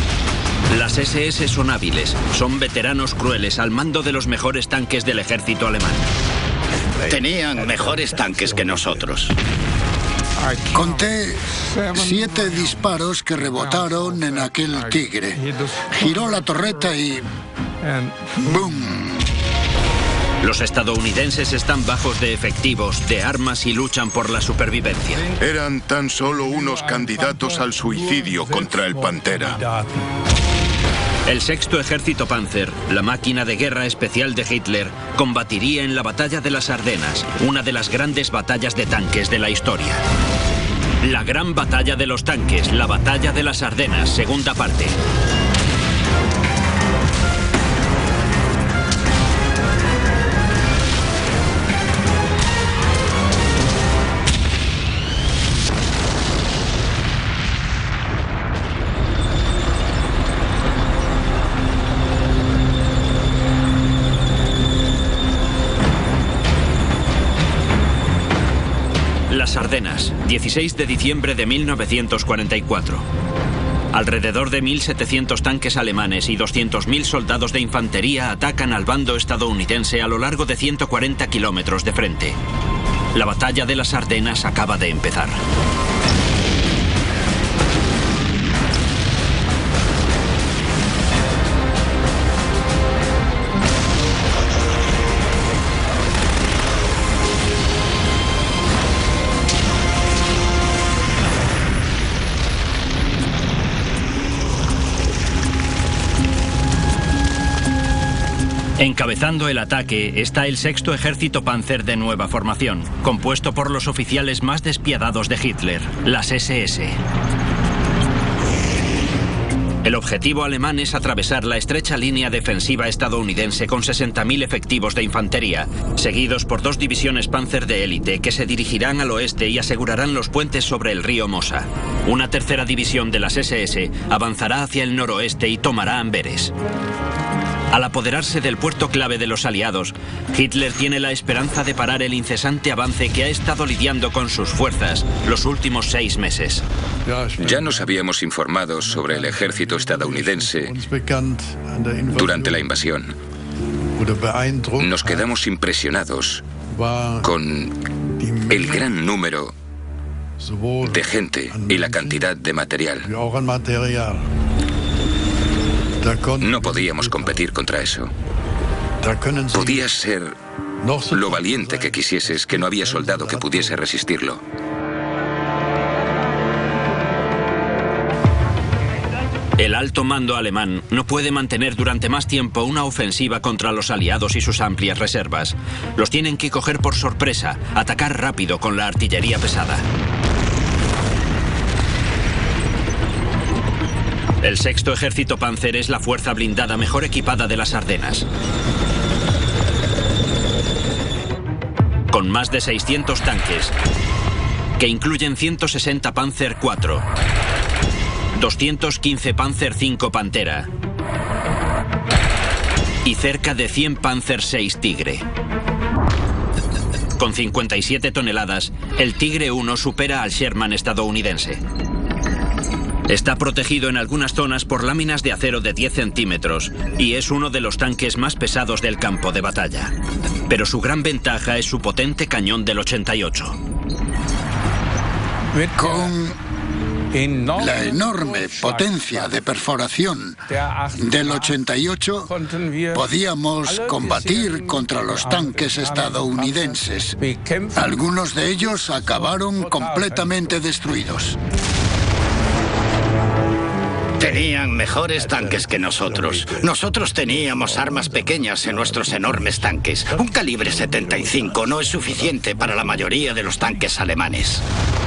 Las ese ese son hábiles, son veteranos crueles al mando de los mejores tanques del ejército alemán. Tenían mejores tanques que nosotros. Conté siete disparos que rebotaron en aquel Tigre. Giró la torreta y... ¡bum! Los estadounidenses están bajos de efectivos, de armas y luchan por la supervivencia. Eran tan solo unos candidatos al suicidio contra el Pantera. El sexto ejército Panzer, la máquina de guerra especial de Hitler, combatiría en la batalla de las Ardenas, una de las grandes batallas de tanques de la historia. La gran batalla de los tanques, la batalla de las Ardenas, segunda parte. Las Ardenas, dieciséis de diciembre de mil novecientos cuarenta y cuatro. Alrededor de mil setecientos tanques alemanes y doscientos mil soldados de infantería atacan al bando estadounidense a lo largo de ciento cuarenta kilómetros de frente. La batalla de las Ardenas acaba de empezar. Encabezando el ataque está el sexto ejército Panzer de nueva formación, compuesto por los oficiales más despiadados de Hitler, las ese ese. El objetivo alemán es atravesar la estrecha línea defensiva estadounidense con sesenta mil efectivos de infantería, seguidos por dos divisiones Panzer de élite que se dirigirán al oeste y asegurarán los puentes sobre el río Mosa. Una tercera división de las ese ese avanzará hacia el noroeste y tomará Amberes. Al apoderarse del puerto clave de los aliados, Hitler tiene la esperanza de parar el incesante avance que ha estado lidiando con sus fuerzas los últimos seis meses. Ya nos habíamos informado sobre el ejército estadounidense durante la invasión. Nos quedamos impresionados con el gran número de gente y la cantidad de material. No podíamos competir contra eso. Podías ser lo valiente que quisieses, que no había soldado que pudiese resistirlo. El alto mando alemán no puede mantener durante más tiempo una ofensiva contra los aliados y sus amplias reservas. Los tienen que coger por sorpresa, atacar rápido con la artillería pesada. El sexto ejército Panzer es la fuerza blindada mejor equipada de las Ardenas. Con más de seiscientos tanques, que incluyen ciento sesenta Panzer cuatro, doscientos quince Panzer cinco Pantera y cerca de cien Panzer seis Tigre. Con cincuenta y siete toneladas, el Tigre uno supera al Sherman estadounidense. Está protegido en algunas zonas por láminas de acero de diez centímetros y es uno de los tanques más pesados del campo de batalla. Pero su gran ventaja es su potente cañón del ochenta y ocho. Con la enorme potencia de perforación del ochenta y ocho, podíamos combatir contra los tanques estadounidenses. Algunos de ellos acabaron completamente destruidos. Tenían mejores tanques que nosotros. Nosotros teníamos armas pequeñas en nuestros enormes tanques. Un calibre setenta y cinco no es suficiente para la mayoría de los tanques alemanes.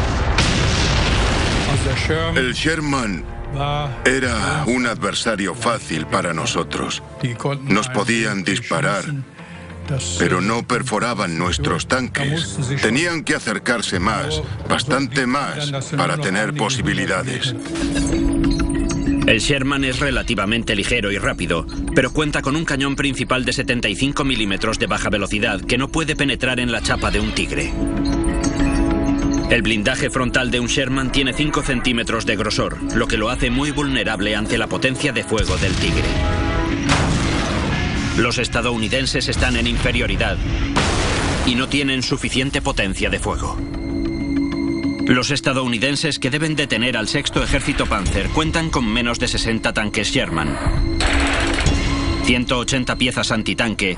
El Sherman era un adversario fácil para nosotros. Nos podían disparar, pero no perforaban nuestros tanques. Tenían que acercarse más, bastante más, para tener posibilidades. El Sherman es relativamente ligero y rápido, pero cuenta con un cañón principal de setenta y cinco milímetros de baja velocidad que no puede penetrar en la chapa de un Tigre. El blindaje frontal de un Sherman tiene cinco centímetros de grosor, lo que lo hace muy vulnerable ante la potencia de fuego del Tigre. Los estadounidenses están en inferioridad y no tienen suficiente potencia de fuego. Los estadounidenses, que deben detener al sexto ejército Panzer, cuentan con menos de sesenta tanques Sherman, ciento ochenta piezas antitanque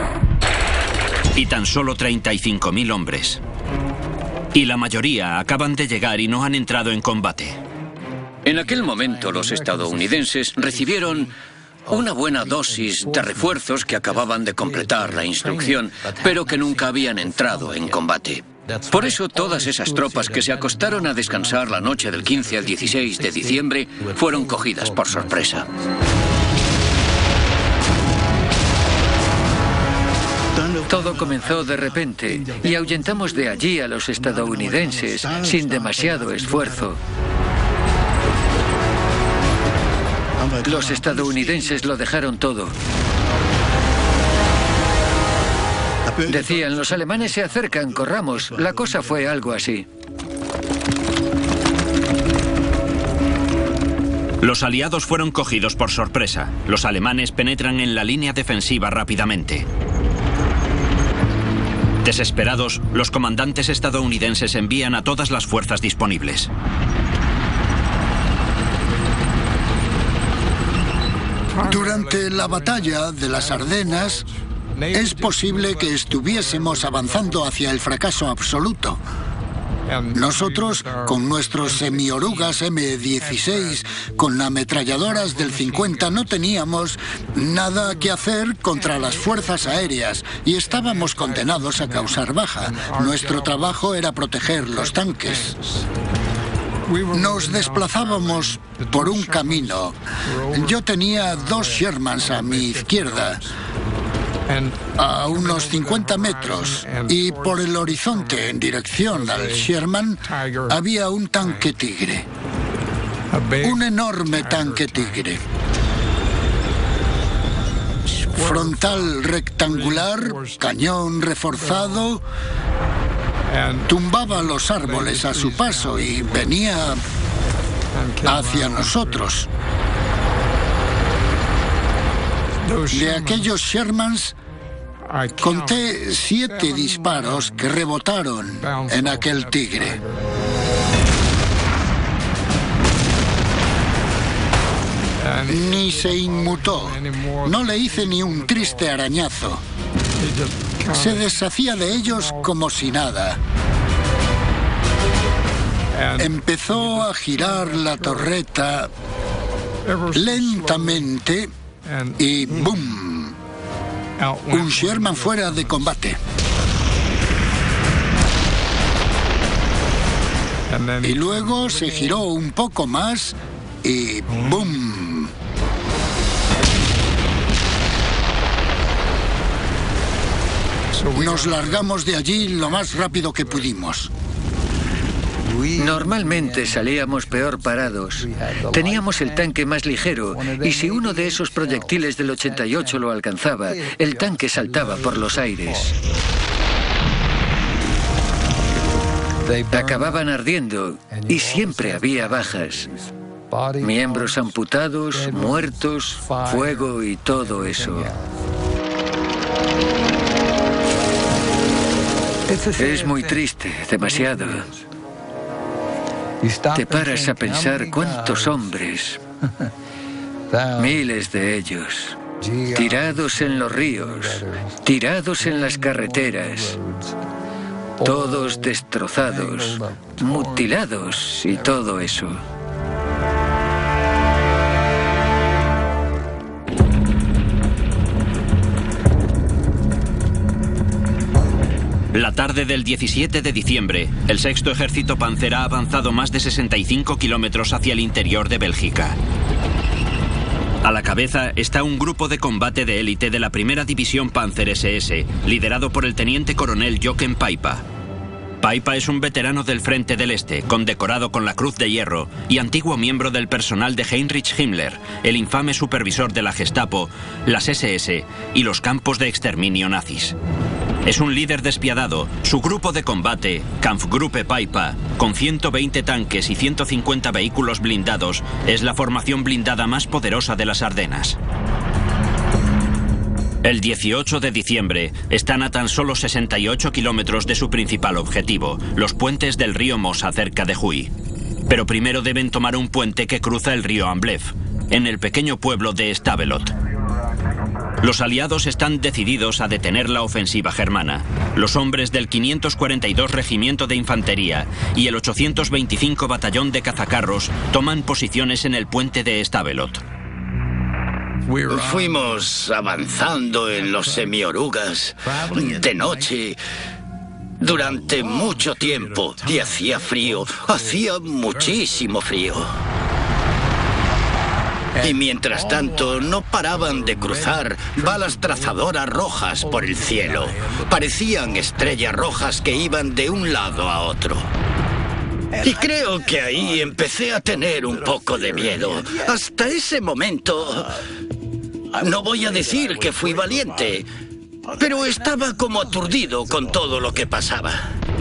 y tan solo treinta y cinco mil hombres. Y la mayoría acaban de llegar y no han entrado en combate. En aquel momento los estadounidenses recibieron una buena dosis de refuerzos que acababan de completar la instrucción, pero que nunca habían entrado en combate. Por eso todas esas tropas que se acostaron a descansar la noche del quince al dieciséis de diciembre fueron cogidas por sorpresa. Todo comenzó de repente y ahuyentamos de allí a los estadounidenses sin demasiado esfuerzo. Los estadounidenses lo dejaron todo. Decían, los alemanes se acercan, corramos. La cosa fue algo así. Los aliados fueron cogidos por sorpresa. Los alemanes penetran en la línea defensiva rápidamente. Desesperados, los comandantes estadounidenses envían a todas las fuerzas disponibles. Durante la batalla de las Ardenas, es posible que estuviésemos avanzando hacia el fracaso absoluto. Nosotros, con nuestros semiorugas eme dieciséis, con ametralladoras del cincuenta, no teníamos nada que hacer contra las fuerzas aéreas y estábamos condenados a causar baja. Nuestro trabajo era proteger los tanques. Nos desplazábamos por un camino. Yo tenía dos Shermans a mi izquierda, a unos cincuenta metros, y por el horizonte en dirección al Sherman había un tanque Tigre, un enorme tanque Tigre. Frontal rectangular, cañón reforzado, tumbaba los árboles a su paso y venía hacia nosotros. De aquellos Shermans, conté siete disparos que rebotaron en aquel Tigre. Ni se inmutó. No le hice ni un triste arañazo. Se deshacía de ellos como si nada. Empezó a girar la torreta lentamente y ¡boom! Un Sherman fuera de combate. Y luego se giró un poco más y ¡boom! Nos largamos de allí lo más rápido que pudimos. Normalmente salíamos peor parados. Teníamos el tanque más ligero y si uno de esos proyectiles del ochenta y ocho lo alcanzaba, el tanque saltaba por los aires. Acababan ardiendo y siempre había bajas. Miembros amputados, muertos, fuego y todo eso. Es muy triste, demasiado. Te paras a pensar cuántos hombres, miles de ellos, tirados en los ríos, tirados en las carreteras, todos destrozados, mutilados y todo eso. La tarde del diecisiete de diciembre, el sexto ejército Panzer ha avanzado más de sesenta y cinco kilómetros hacia el interior de Bélgica. A la cabeza está un grupo de combate de élite de la primera división Panzer ese ese, liderado por el teniente coronel Jochen Peiper. Peiper es un veterano del Frente del Este, condecorado con la Cruz de Hierro y antiguo miembro del personal de Heinrich Himmler, el infame supervisor de la Gestapo, las ese ese y los campos de exterminio nazis. Es un líder despiadado. Su grupo de combate, Kampfgruppe Peiper, con ciento veinte tanques y ciento cincuenta vehículos blindados, es la formación blindada más poderosa de las Ardenas. El dieciocho de diciembre están a tan solo sesenta y ocho kilómetros de su principal objetivo, los puentes del río Mosa cerca de Huy. Pero primero deben tomar un puente que cruza el río Amblev, en el pequeño pueblo de Stavelot. Los aliados están decididos a detener la ofensiva germana. Los hombres del quinientos cuarenta y dos Regimiento de Infantería y el ochocientos veinticinco Batallón de Cazacarros toman posiciones en el puente de Stavelot. Fuimos avanzando en los semiorugas de noche durante mucho tiempo y hacía frío, hacía muchísimo frío. Y mientras tanto no paraban de cruzar balas trazadoras rojas por el cielo. Parecían estrellas rojas que iban de un lado a otro. Y creo que ahí empecé a tener un poco de miedo. Hasta ese momento, no voy a decir que fui valiente, pero estaba como aturdido con todo lo que pasaba.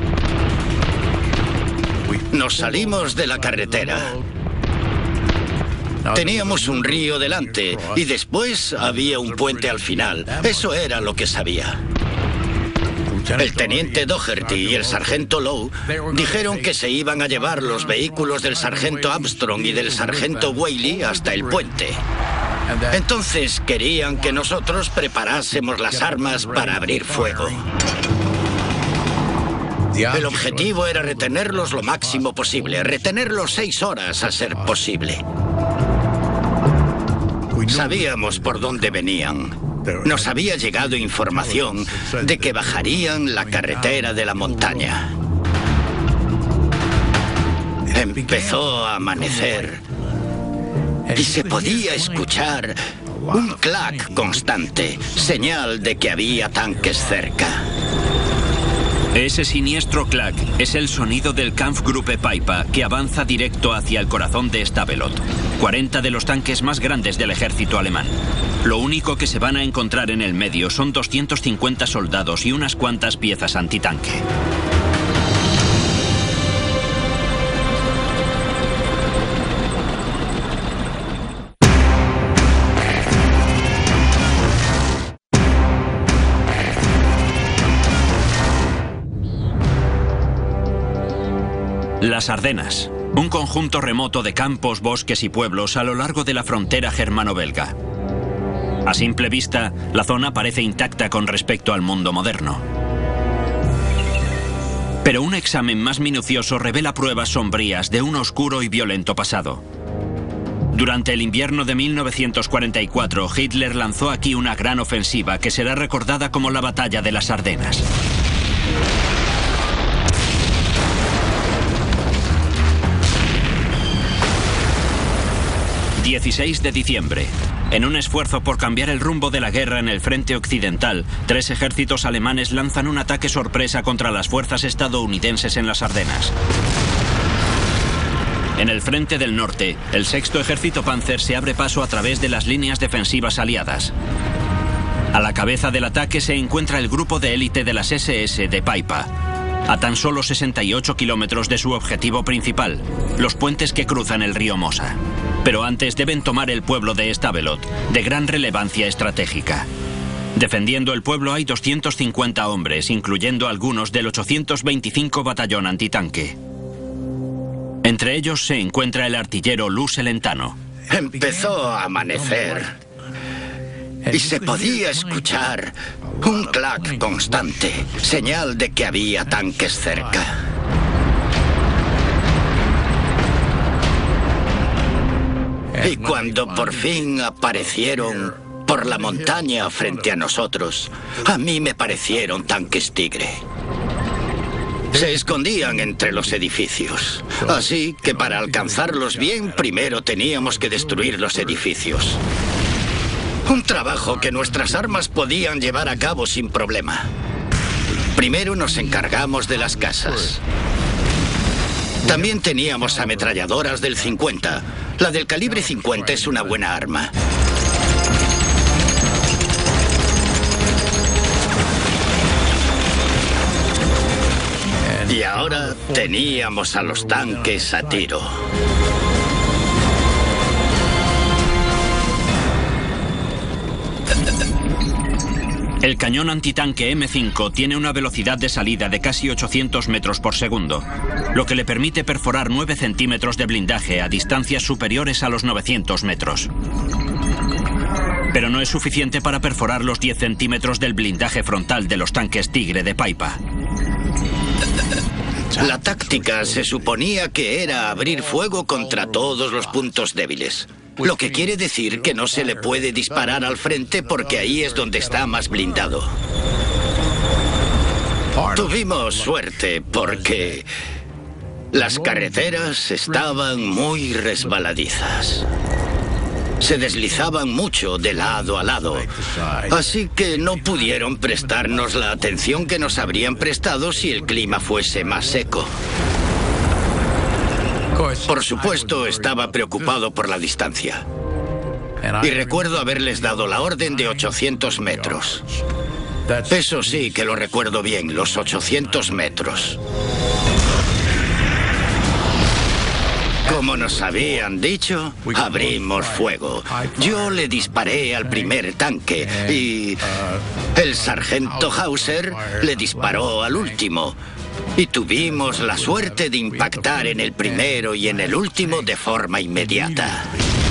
Nos salimos de la carretera. Teníamos un río delante y después había un puente al final. Eso era lo que sabía. El teniente Doherty y el sargento Lowe dijeron que se iban a llevar los vehículos del sargento Armstrong y del sargento Whaley hasta el puente. Entonces querían que nosotros preparásemos las armas para abrir fuego. El objetivo era retenerlos lo máximo posible, retenerlos seis horas a ser posible. Sabíamos por dónde venían. Nos había llegado información de que bajarían la carretera de la montaña. Empezó a amanecer y se podía escuchar un clac constante, señal de que había tanques cerca. Ese siniestro clac es el sonido del Kampfgruppe Peiper que avanza directo hacia el corazón de Stavelot. cuarenta de los tanques más grandes del ejército alemán. Lo único que se van a encontrar en el medio son doscientos cincuenta soldados y unas cuantas piezas antitanque. Las Ardenas, un conjunto remoto de campos, bosques y pueblos a lo largo de la frontera germano-belga. A simple vista, la zona parece intacta con respecto al mundo moderno. Pero un examen más minucioso revela pruebas sombrías de un oscuro y violento pasado. Durante el invierno de mil novecientos cuarenta y cuatro, Hitler lanzó aquí una gran ofensiva que será recordada como la Batalla de las Ardenas. dieciséis de diciembre. En un esfuerzo por cambiar el rumbo de la guerra en el frente occidental, tres ejércitos alemanes lanzan un ataque sorpresa contra las fuerzas estadounidenses en las Ardenas. En el frente del norte, el sexto ejército Panzer se abre paso a través de las líneas defensivas aliadas. A la cabeza del ataque se encuentra el grupo de élite de las ese ese de Peiper, a tan solo sesenta y ocho kilómetros de su objetivo principal, los puentes que cruzan el río Mosa. Pero antes deben tomar el pueblo de Stavelot, de gran relevancia estratégica. Defendiendo el pueblo hay doscientos cincuenta hombres, incluyendo algunos del ochocientos veinticinco Batallón Antitanque. Entre ellos se encuentra el artillero Lou Celentano. Empezó a amanecer y se podía escuchar un clac constante, señal de que había tanques cerca. Y cuando por fin aparecieron por la montaña frente a nosotros, a mí me parecieron tanques Tigre. Se escondían entre los edificios. Así que para alcanzarlos bien, primero teníamos que destruir los edificios. Un trabajo que nuestras armas podían llevar a cabo sin problema. Primero nos encargamos de las casas. También teníamos ametralladoras del cincuenta. La del calibre cincuenta es una buena arma. Ahora teníamos a los tanques a tiro. El cañón antitanque eme cinco tiene una velocidad de salida de casi ochocientos metros por segundo, lo que le permite perforar nueve centímetros de blindaje a distancias superiores a los novecientos metros. Pero no es suficiente para perforar los diez centímetros del blindaje frontal de los tanques Tigre de Paipa. La táctica se suponía que era abrir fuego contra todos los puntos débiles. Lo que quiere decir que no se le puede disparar al frente porque ahí es donde está más blindado. Tuvimos suerte porque las carreteras estaban muy resbaladizas. Se deslizaban mucho de lado a lado, así que no pudieron prestarnos la atención que nos habrían prestado si el clima fuese más seco. Por supuesto, estaba preocupado por la distancia. Y recuerdo haberles dado la orden de ochocientos metros. Eso sí que lo recuerdo bien, los ochocientos metros. Como nos habían dicho, abrimos fuego. Yo le disparé al primer tanque y el sargento Hauser le disparó al último. Y tuvimos la suerte de impactar en el primero y en el último de forma inmediata.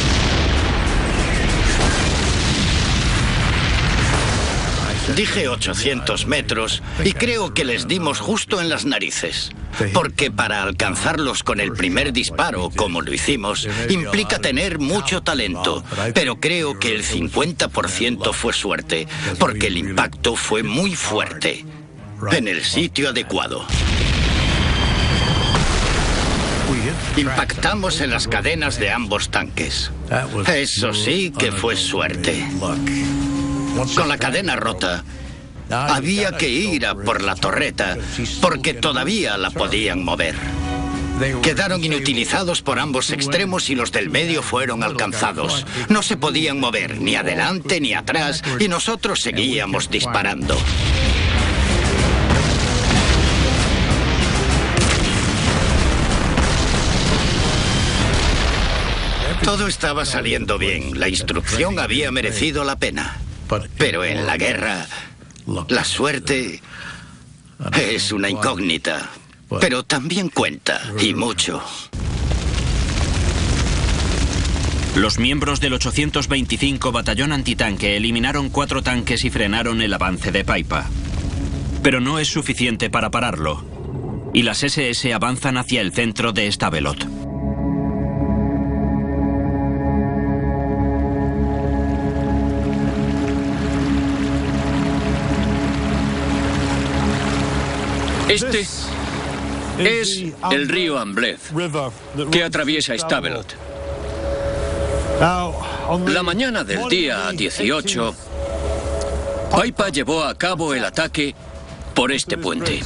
Dije ochocientos metros y creo que les dimos justo en las narices. Porque para alcanzarlos con el primer disparo, como lo hicimos, implica tener mucho talento. Pero creo que el cincuenta por ciento fue suerte, porque el impacto fue muy fuerte, en el sitio adecuado. Impactamos en las cadenas de ambos tanques. Eso sí que fue suerte. Con la cadena rota, había que ir a por la torreta, porque todavía la podían mover. Quedaron inutilizados por ambos extremos y los del medio fueron alcanzados. No se podían mover ni adelante ni atrás y nosotros seguíamos disparando. Todo estaba saliendo bien. La instrucción había merecido la pena. Pero en la guerra, la suerte es una incógnita. Pero también cuenta, y mucho. Los miembros del ochocientos veinticinco Batallón Antitanque eliminaron cuatro tanques y frenaron el avance de Paipa. Pero no es suficiente para pararlo. Y las ese ese avanzan hacia el centro de Stavelot. Este es el río Ambleth, que atraviesa Stavelot. La mañana del día dieciocho, Paipa llevó a cabo el ataque por este puente.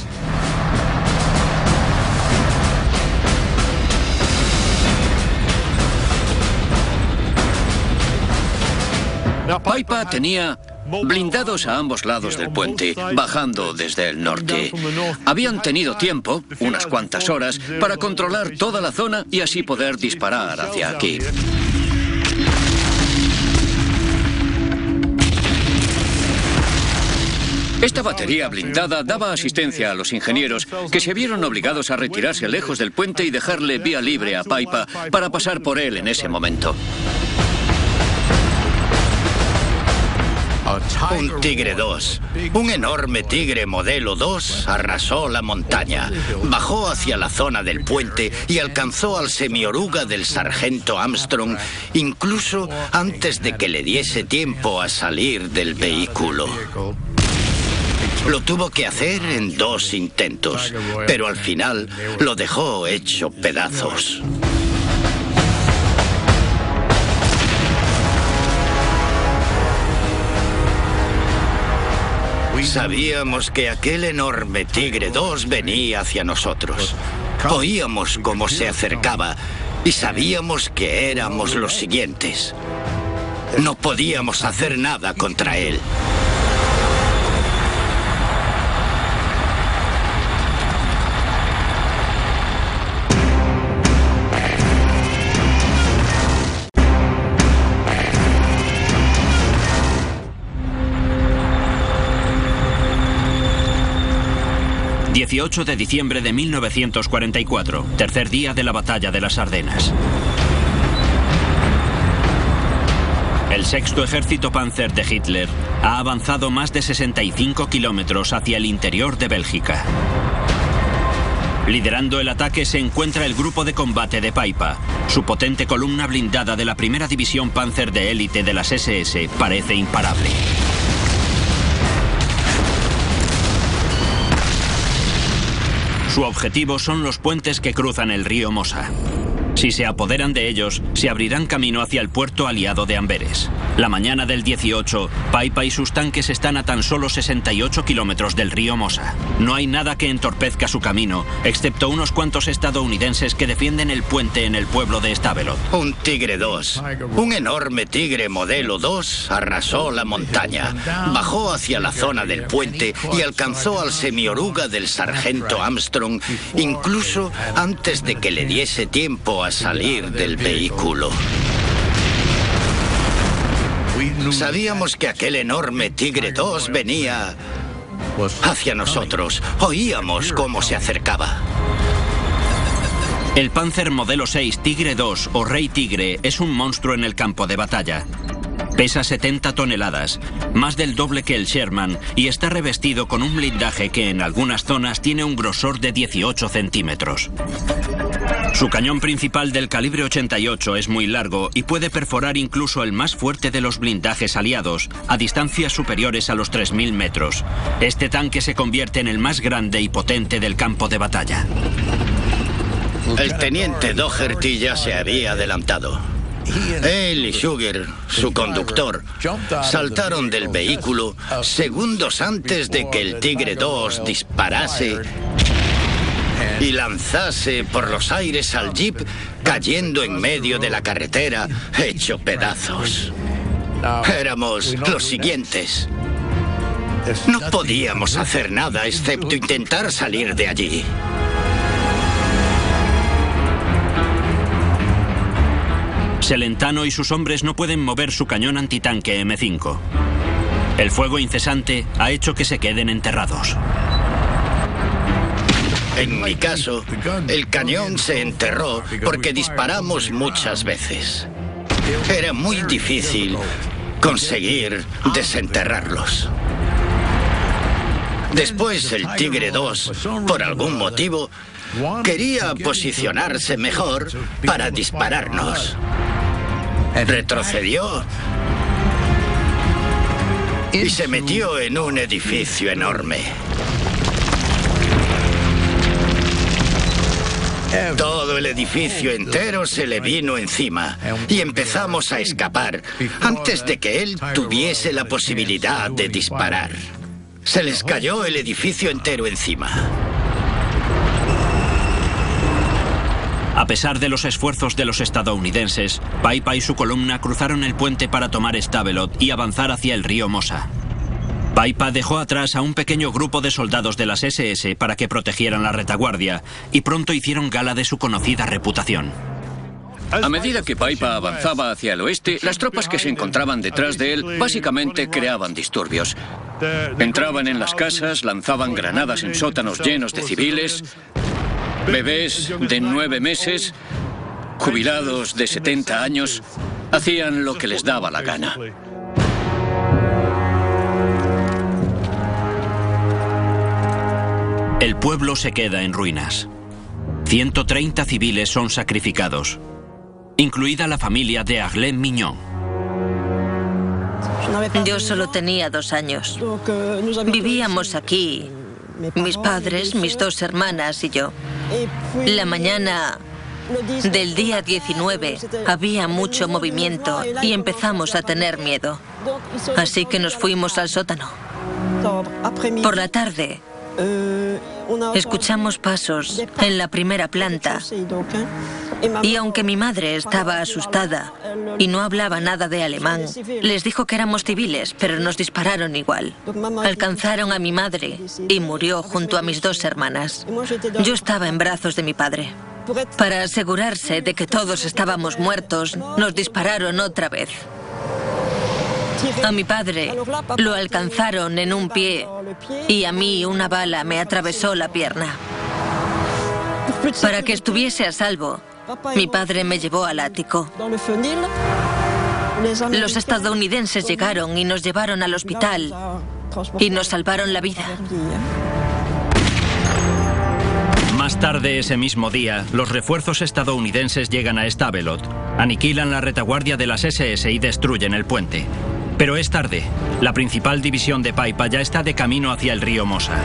Paipa tenía blindados a ambos lados del puente, bajando desde el norte. Habían tenido tiempo, unas cuantas horas, para controlar toda la zona y así poder disparar hacia aquí. Esta batería blindada daba asistencia a los ingenieros, que se vieron obligados a retirarse lejos del puente y dejarle vía libre a Paipa para pasar por él en ese momento. Un Tigre dos, un enorme Tigre modelo dos, arrasó la montaña, bajó hacia la zona del puente y alcanzó al semioruga del sargento Armstrong, incluso antes de que le diese tiempo a salir del vehículo. Lo tuvo que hacer en dos intentos, pero al final lo dejó hecho pedazos. Sabíamos que aquel enorme Tigre dos venía hacia nosotros. Oíamos cómo se acercaba y sabíamos que éramos los siguientes. No podíamos hacer nada contra él. dieciocho de diciembre de mil novecientos cuarenta y cuatro, tercer día de la batalla de las Ardenas. El sexto ejército Panzer de Hitler ha avanzado más de sesenta y cinco kilómetros hacia el interior de Bélgica. Liderando el ataque se encuentra el grupo de combate de Paipa. Su potente columna blindada de la primera división Panzer de élite de las ese ese parece imparable. Su objetivo son los puentes que cruzan el río Mosa. Si se apoderan de ellos, se abrirán camino hacia el puerto aliado de Amberes. La mañana del dieciocho, Paipa y sus tanques están a tan solo sesenta y ocho kilómetros del río Mosa. No hay nada que entorpezca su camino, excepto unos cuantos estadounidenses que defienden el puente en el pueblo de Stavelot. Un Tigre dos, un enorme Tigre modelo dos, arrasó la montaña, bajó hacia la zona del puente y alcanzó al semioruga del sargento Armstrong, incluso antes de que le diese tiempo a salir del vehículo. Sabíamos que aquel enorme Tigre dos venía hacia nosotros. Oíamos cómo se acercaba. El Panzer modelo seis Tigre dos o Rey Tigre es un monstruo en el campo de batalla. Pesa setenta toneladas, más del doble que el Sherman, y está revestido con un blindaje que en algunas zonas tiene un grosor de dieciocho centímetros. Su cañón principal del calibre ochenta y ocho es muy largo y puede perforar incluso el más fuerte de los blindajes aliados, a distancias superiores a los tres mil metros. Este tanque se convierte en el más grande y potente del campo de batalla. El teniente Doherty ya se había adelantado. Él y Sugar, su conductor, saltaron del vehículo segundos antes de que el Tigre dos disparase y lanzase por los aires al jeep, cayendo en medio de la carretera, hecho pedazos. Éramos los siguientes. No podíamos hacer nada excepto intentar salir de allí. Celentano y sus hombres no pueden mover su cañón antitanque eme cinco. El fuego incesante ha hecho que se queden enterrados. En mi caso, el cañón se enterró porque disparamos muchas veces. Era muy difícil conseguir desenterrarlos. Después el Tigre dos, por algún motivo, quería posicionarse mejor para dispararnos. Retrocedió y se metió en un edificio enorme. Todo el edificio entero se le vino encima y empezamos a escapar antes de que él tuviese la posibilidad de disparar. Se les cayó el edificio entero encima. A pesar de los esfuerzos de los estadounidenses, Paipa y su columna cruzaron el puente para tomar Stavelot y avanzar hacia el río Mosa. Paipa dejó atrás a un pequeño grupo de soldados de las ese ese para que protegieran la retaguardia y pronto hicieron gala de su conocida reputación. A medida que Paipa avanzaba hacia el oeste, las tropas que se encontraban detrás de él básicamente creaban disturbios. Entraban en las casas, lanzaban granadas en sótanos llenos de civiles, bebés de nueve meses, jubilados de setenta años, hacían lo que les daba la gana. El pueblo se queda en ruinas. ciento treinta civiles son sacrificados, incluida la familia de Arlene Mignon. Yo solo tenía dos años. Vivíamos aquí, mis padres, mis dos hermanas y yo. La mañana del día diecinueve había mucho movimiento y empezamos a tener miedo. Así que nos fuimos al sótano. Por la tarde, escuchamos pasos en la primera planta. Y aunque mi madre estaba asustada y no hablaba nada de alemán, les dijo que éramos civiles, pero nos dispararon igual. Alcanzaron a mi madre y murió junto a mis dos hermanas. Yo estaba en brazos de mi padre. Para asegurarse de que todos estábamos muertos, nos dispararon otra vez. A mi padre lo alcanzaron en un pie y a mí una bala me atravesó la pierna. Para que estuviese a salvo, mi padre me llevó al ático. Los estadounidenses llegaron y nos llevaron al hospital y nos salvaron la vida. Más tarde ese mismo día, los refuerzos estadounidenses llegan a Stavelot, aniquilan la retaguardia de las ese ese y destruyen el puente. Pero es tarde. La principal división de Paipa ya está de camino hacia el río Mosa.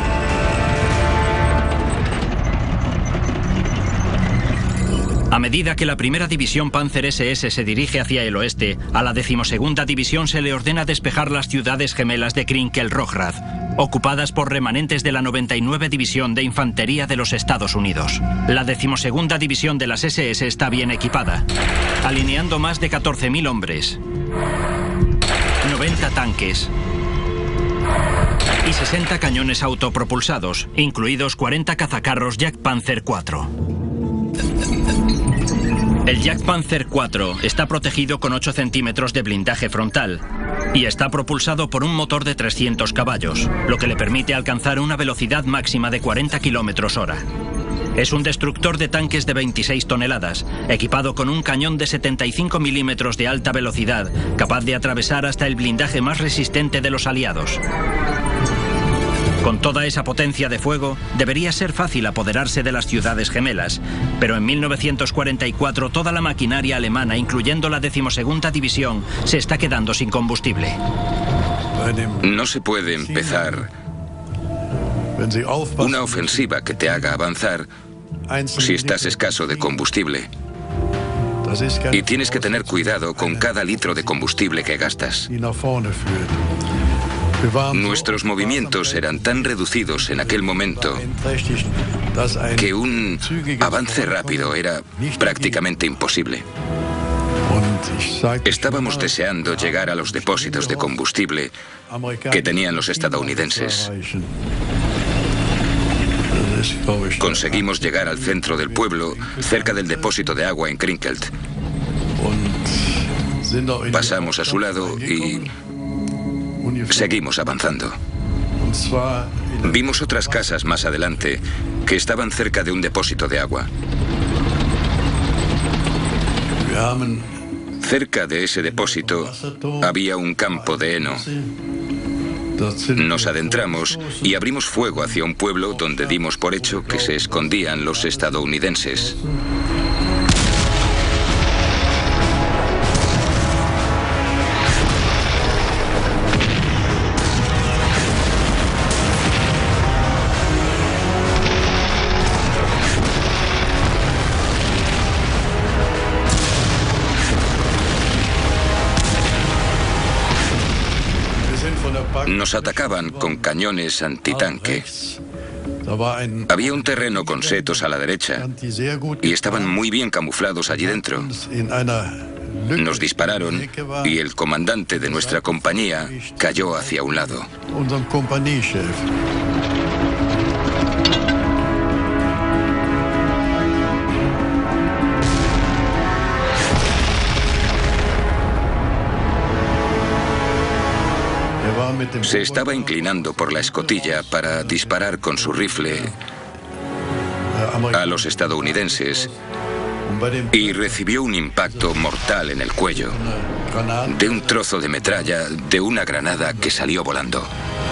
A medida que la primera división Panzer ese ese se dirige hacia el oeste, a la decimosegunda división se le ordena despejar las ciudades gemelas de Krinkel-Rograd, ocupadas por remanentes de la noventa y nueve División de Infantería de los Estados Unidos. La decimosegunda división de las ese ese está bien equipada, alineando más de catorce mil hombres, noventa tanques y sesenta cañones autopropulsados, incluidos cuarenta cazacarros Jagdpanzer cuatro. El Jagdpanzer cuatro está protegido con ocho centímetros de blindaje frontal y está propulsado por un motor de trescientos caballos, lo que le permite alcanzar una velocidad máxima de cuarenta kilómetros hora. Es un destructor de tanques de veintiséis toneladas, equipado con un cañón de setenta y cinco milímetros de alta velocidad, capaz de atravesar hasta el blindaje más resistente de los aliados. Con toda esa potencia de fuego, debería ser fácil apoderarse de las ciudades gemelas, pero en mil novecientos cuarenta y cuatro toda la maquinaria alemana, incluyendo la decimosegunda división, se está quedando sin combustible. No se puede empezar una ofensiva que te haga avanzar si estás escaso de combustible. Y tienes que tener cuidado con cada litro de combustible que gastas. Nuestros movimientos eran tan reducidos en aquel momento que un avance rápido era prácticamente imposible. Estábamos deseando llegar a los depósitos de combustible que tenían los estadounidenses. Conseguimos llegar al centro del pueblo, cerca del depósito de agua en Krinkelt. Pasamos a su lado y seguimos avanzando. Vimos otras casas más adelante que estaban cerca de un depósito de agua. Cerca de ese depósito había un campo de heno. Nos adentramos y abrimos fuego hacia un pueblo donde dimos por hecho que se escondían los estadounidenses. Nos atacaban con cañones antitanque. Había un terreno con setos a la derecha y estaban muy bien camuflados allí dentro. Nos dispararon y el comandante de nuestra compañía cayó hacia un lado. Se estaba inclinando por la escotilla para disparar con su rifle a los estadounidenses y recibió un impacto mortal en el cuello de un trozo de metralla de una granada que salió volando.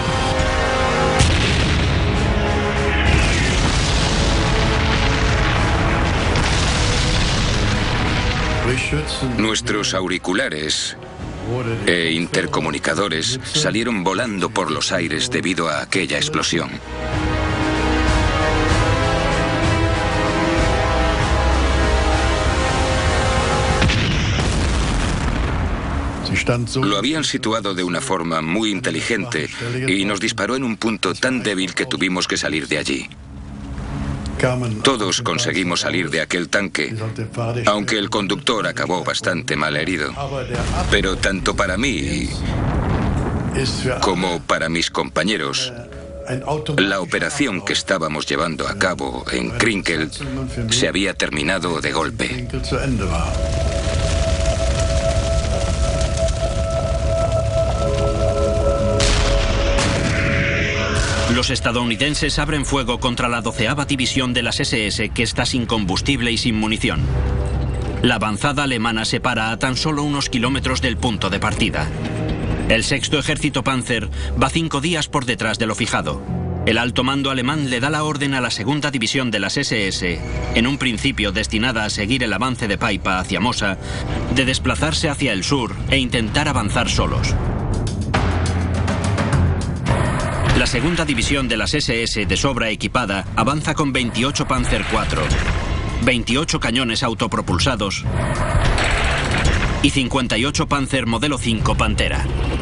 Nuestros auriculares e intercomunicadores salieron volando por los aires debido a aquella explosión. Lo habían situado de una forma muy inteligente y nos disparó en un punto tan débil que tuvimos que salir de allí. Todos conseguimos salir de aquel tanque, aunque el conductor acabó bastante mal herido. Pero tanto para mí como para mis compañeros, la operación que estábamos llevando a cabo en Krinkel se había terminado de golpe. Los estadounidenses abren fuego contra la doceava división de las ese ese, que está sin combustible y sin munición. La avanzada alemana se para a tan solo unos kilómetros del punto de partida. El sexto ejército Panzer va cinco días por detrás de lo fijado. El alto mando alemán le da la orden a la segunda división de las ese ese, en un principio destinada a seguir el avance de Paipa hacia Mosa, de desplazarse hacia el sur e intentar avanzar solos. La segunda división de las ese ese, de sobra equipada, avanza con veintiocho Panzer cuatro, veintiocho cañones autopropulsados y cincuenta y ocho Panzer modelo cinco Pantera.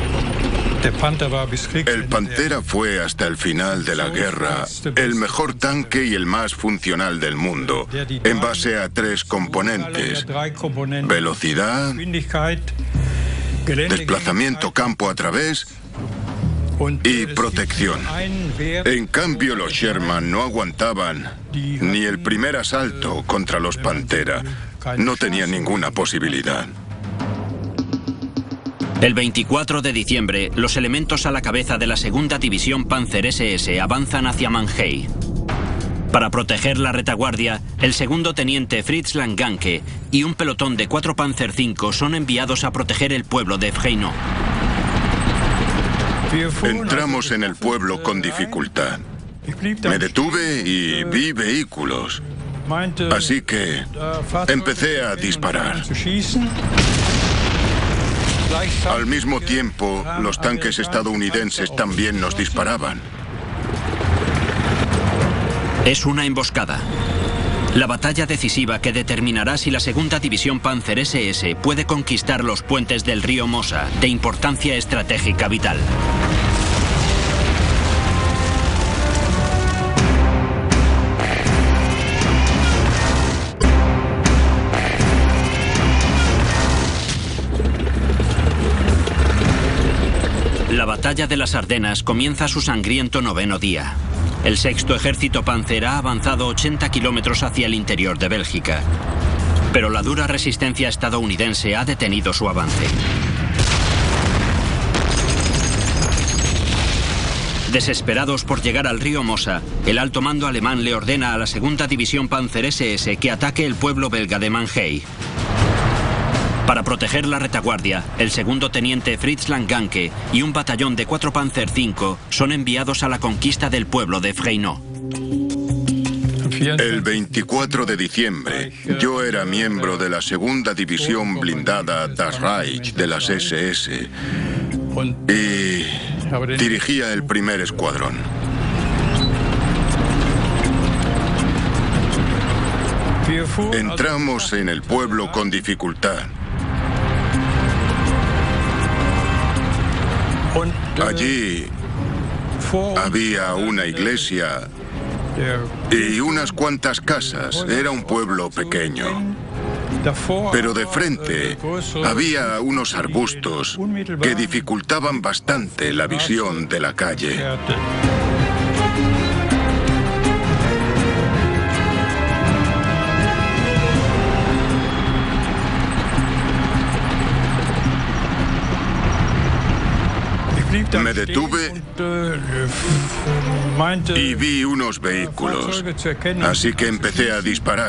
El Pantera fue hasta el final de la guerra el mejor tanque y el más funcional del mundo, en base a tres componentes: velocidad, desplazamiento campo a través y protección. En cambio, los Sherman no aguantaban ni el primer asalto contra los Pantera. No tenían ninguna posibilidad. El veinticuatro de diciembre, los elementos a la cabeza de la segunda división Panzer ese ese avanzan hacia Mannheim. Para proteger la retaguardia, el segundo teniente Fritz Langanke y un pelotón de cuatro Panzer cinco son enviados a proteger el pueblo de Freienau. Entramos en el pueblo con dificultad. Me detuve y vi vehículos. Así que empecé a disparar. Al mismo tiempo, los tanques estadounidenses también nos disparaban. Es una emboscada. La batalla decisiva que determinará si la segunda división Panzer ese ese puede conquistar los puentes del río Mosa, de importancia estratégica vital. La batalla de las Ardenas comienza su sangriento noveno día. El sexto ejército Panzer ha avanzado ochenta kilómetros hacia el interior de Bélgica, pero la dura resistencia estadounidense ha detenido su avance. Desesperados por llegar al río Mosa, el alto mando alemán le ordena a la segunda división Panzer ese ese que ataque el pueblo belga de Mannheim. Para proteger la retaguardia, el segundo teniente Fritz Langanke y un batallón de cuatro Panzer cinco son enviados a la conquista del pueblo de Freienau. El veinticuatro de diciembre, yo era miembro de la segunda división blindada Das Reich de las ese ese y dirigía el primer escuadrón. Entramos en el pueblo con dificultad. Allí había una iglesia y unas cuantas casas. Era un pueblo pequeño. Pero de frente había unos arbustos que dificultaban bastante la visión de la calle. Me detuve y vi unos vehículos, así que empecé a disparar.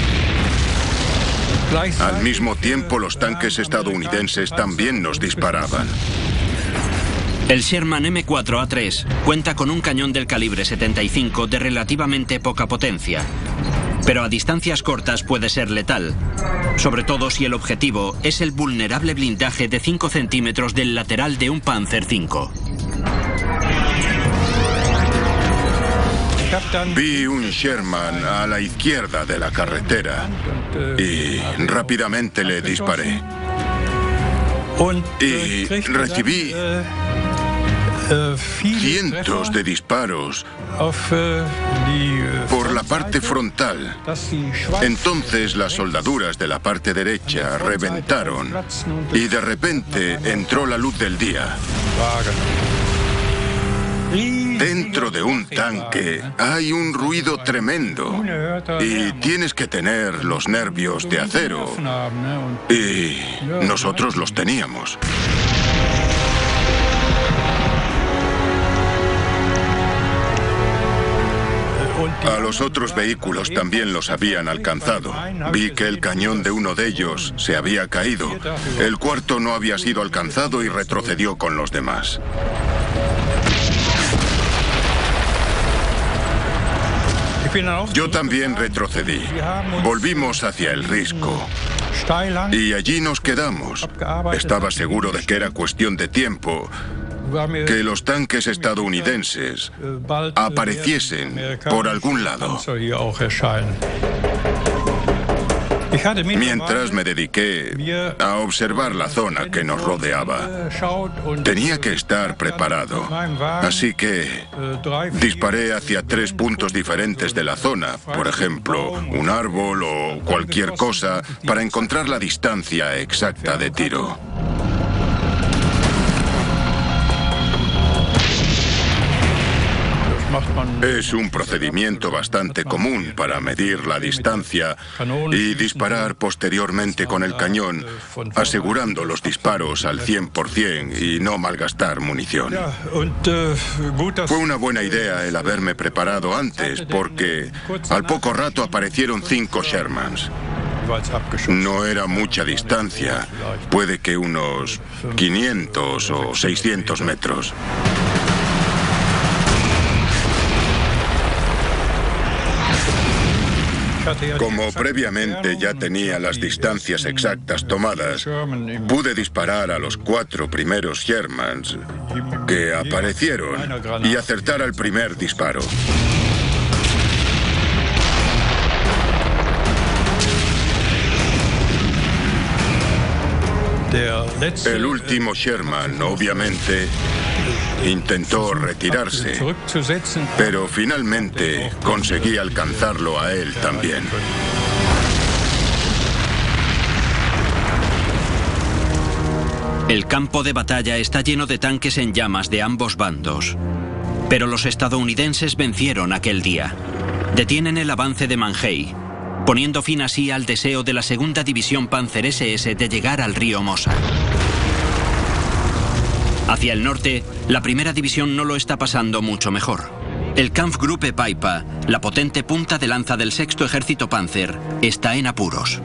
Al mismo tiempo, los tanques estadounidenses también nos disparaban. El Sherman eme cuatro A tres cuenta con un cañón del calibre setenta y cinco de relativamente poca potencia, pero a distancias cortas puede ser letal, sobre todo si el objetivo es el vulnerable blindaje de cinco centímetros del lateral de un Panzer cinco. Vi un Sherman a la izquierda de la carretera y rápidamente le disparé. Y recibí cientos de disparos por la parte frontal. Entonces las soldaduras de la parte derecha reventaron y de repente entró la luz del día. Dentro de un tanque hay un ruido tremendo y tienes que tener los nervios de acero. Y nosotros los teníamos. A los otros vehículos también los habían alcanzado. Vi que el cañón de uno de ellos se había caído. El cuarto no había sido alcanzado y retrocedió con los demás. Yo también retrocedí. Volvimos hacia el risco. Y allí nos quedamos. Estaba seguro de que era cuestión de tiempo que los tanques estadounidenses apareciesen por algún lado. Mientras me dediqué a observar la zona que nos rodeaba. Tenía que estar preparado, así que disparé hacia tres puntos diferentes de la zona, por ejemplo, un árbol o cualquier cosa, para encontrar la distancia exacta de tiro. Es un procedimiento bastante común para medir la distancia y disparar posteriormente con el cañón, asegurando los disparos al cien por cien y no malgastar munición. Fue una buena idea el haberme preparado antes, porque al poco rato aparecieron cinco Shermans. No era mucha distancia, puede que unos quinientos o seiscientos metros. Como previamente ya tenía las distancias exactas tomadas, pude disparar a los cuatro primeros Shermans que aparecieron y acertar al primer disparo. El último Sherman, obviamente, intentó retirarse, pero finalmente conseguí alcanzarlo a él también. El campo de batalla está lleno de tanques en llamas de ambos bandos. Pero los estadounidenses vencieron aquel día. Detienen el avance de Manhei, poniendo fin así al deseo de la segunda División Panzer ese ese de llegar al río Mosa. Hacia el norte, la primera división no lo está pasando mucho mejor. El Kampfgruppe Peiper, la potente punta de lanza del sexto Ejército Panzer, está en apuros.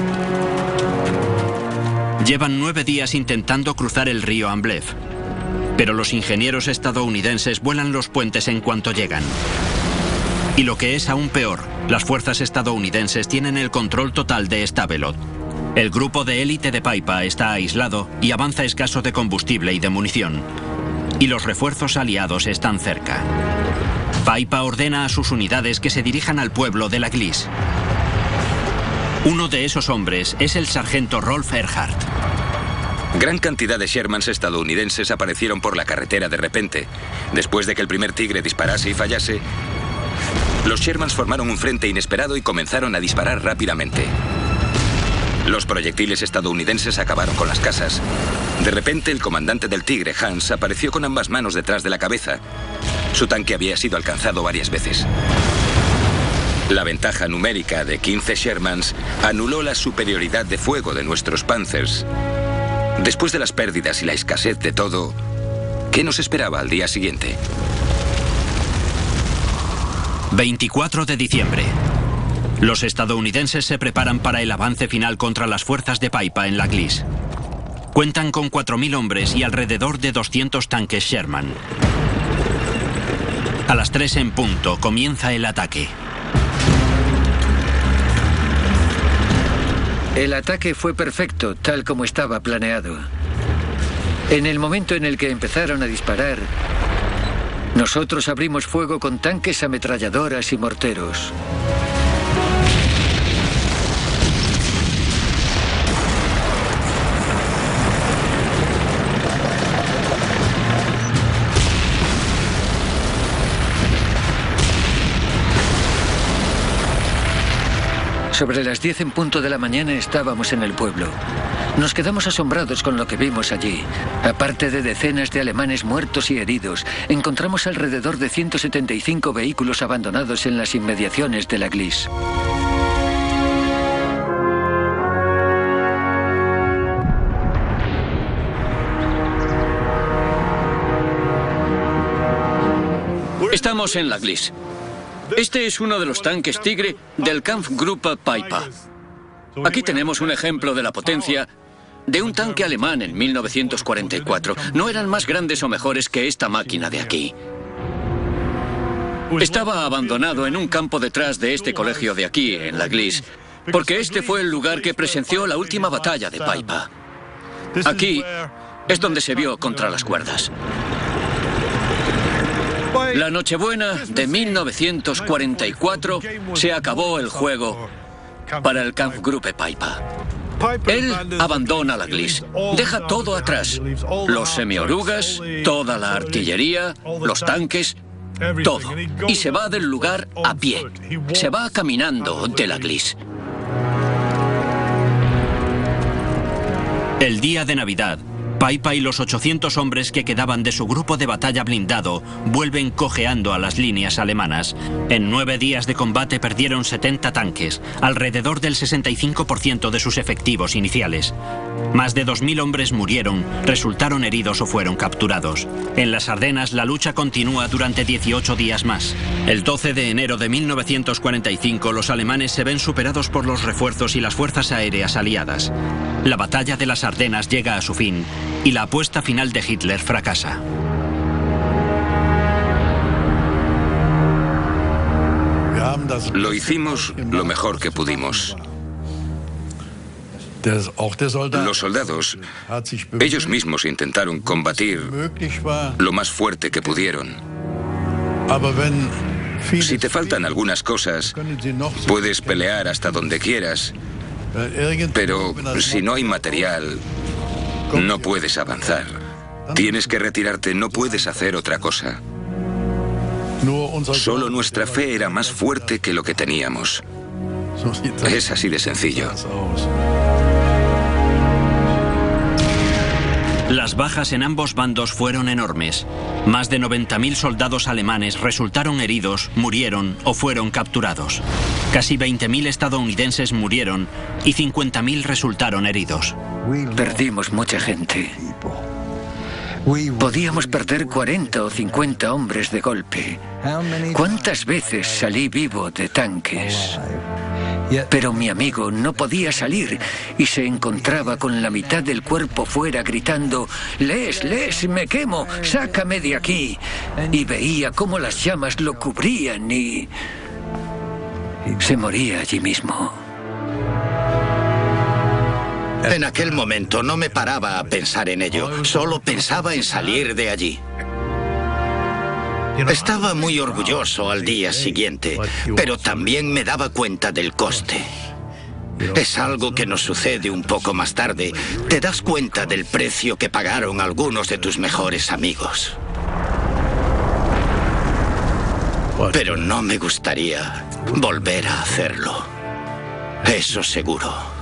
Llevan nueve días intentando cruzar el río Amblev, pero los ingenieros estadounidenses vuelan los puentes en cuanto llegan. Y lo que es aún peor, las fuerzas estadounidenses tienen el control total de Stavelot. El grupo de élite de Peiper está aislado y avanza escaso de combustible y de munición. Y los refuerzos aliados están cerca. Peiper ordena a sus unidades que se dirijan al pueblo de la Gliese. Uno de esos hombres es el sargento Rolf Erhardt. Gran cantidad de Shermans estadounidenses aparecieron por la carretera de repente. Después de que el primer Tigre disparase y fallase, los Shermans formaron un frente inesperado y comenzaron a disparar rápidamente. Los proyectiles estadounidenses acabaron con las casas. De repente, el comandante del Tigre, Hans, apareció con ambas manos detrás de la cabeza. Su tanque había sido alcanzado varias veces. La ventaja numérica de quince Shermans anuló la superioridad de fuego de nuestros Panzers. Después de las pérdidas y la escasez de todo, ¿qué nos esperaba al día siguiente? veinticuatro de diciembre. Los estadounidenses se preparan para el avance final contra las fuerzas de Peiper en la Gliese. Cuentan con cuatro mil hombres y alrededor de doscientos tanques Sherman. A las tres en punto comienza el ataque. El ataque fue perfecto, tal como estaba planeado. En el momento en el que empezaron a disparar, nosotros abrimos fuego con tanques, ametralladoras y morteros. Sobre las diez en punto de la mañana estábamos en el pueblo. Nos quedamos asombrados con lo que vimos allí. Aparte de decenas de alemanes muertos y heridos, encontramos alrededor de ciento setenta y cinco vehículos abandonados en las inmediaciones de la Gliese. Estamos en la Gliese. Este es uno de los tanques Tigre del Kampfgruppe Peiper. Aquí tenemos un ejemplo de la potencia de un tanque alemán en mil novecientos cuarenta y cuatro. No eran más grandes o mejores que esta máquina de aquí. Estaba abandonado en un campo detrás de este colegio de aquí, en la Gliese, porque este fue el lugar que presenció la última batalla de Peiper. Aquí es donde se vio contra las cuerdas. La Nochebuena de mil novecientos cuarenta y cuatro se acabó el juego para el Kampfgruppe Peiper. Él abandona la Gliese, deja todo atrás, los semiorugas, toda la artillería, los tanques, todo, y se va del lugar a pie, se va caminando de la Gliese. El día de Navidad, Peiper y los ochocientos hombres que quedaban de su grupo de batalla blindado vuelven cojeando a las líneas alemanas. En nueve días de combate perdieron setenta tanques, alrededor del sesenta y cinco por ciento de sus efectivos iniciales. Más de dos mil hombres murieron, resultaron heridos o fueron capturados. En las Ardenas la lucha continúa durante dieciocho días más. El doce de enero de mil novecientos cuarenta y cinco los alemanes se ven superados por los refuerzos y las fuerzas aéreas aliadas. La batalla de las Ardenas llega a su fin y la apuesta final de Hitler fracasa. Lo hicimos lo mejor que pudimos. Los soldados, ellos mismos intentaron combatir lo más fuerte que pudieron. Si te faltan algunas cosas, puedes pelear hasta donde quieras, pero si no hay material, no puedes avanzar. Tienes que retirarte, no puedes hacer otra cosa. Solo nuestra fe era más fuerte que lo que teníamos. Es así de sencillo. Las bajas en ambos bandos fueron enormes. Más de noventa mil soldados alemanes resultaron heridos, murieron o fueron capturados. Casi veinte mil estadounidenses murieron y cincuenta mil resultaron heridos. Perdimos mucha gente. Podíamos perder cuarenta o cincuenta hombres de golpe. ¿Cuántas veces salí vivo de tanques? Pero mi amigo no podía salir y se encontraba con la mitad del cuerpo fuera gritando: «Les, les, me quemo, sácame de aquí». Y veía cómo las llamas lo cubrían y se moría allí mismo. En aquel momento no me paraba a pensar en ello, solo pensaba en salir de allí. Estaba muy orgulloso al día siguiente, pero también me daba cuenta del coste. Es algo que nos sucede un poco más tarde. Te das cuenta del precio que pagaron algunos de tus mejores amigos. Pero no me gustaría volver a hacerlo. Eso seguro.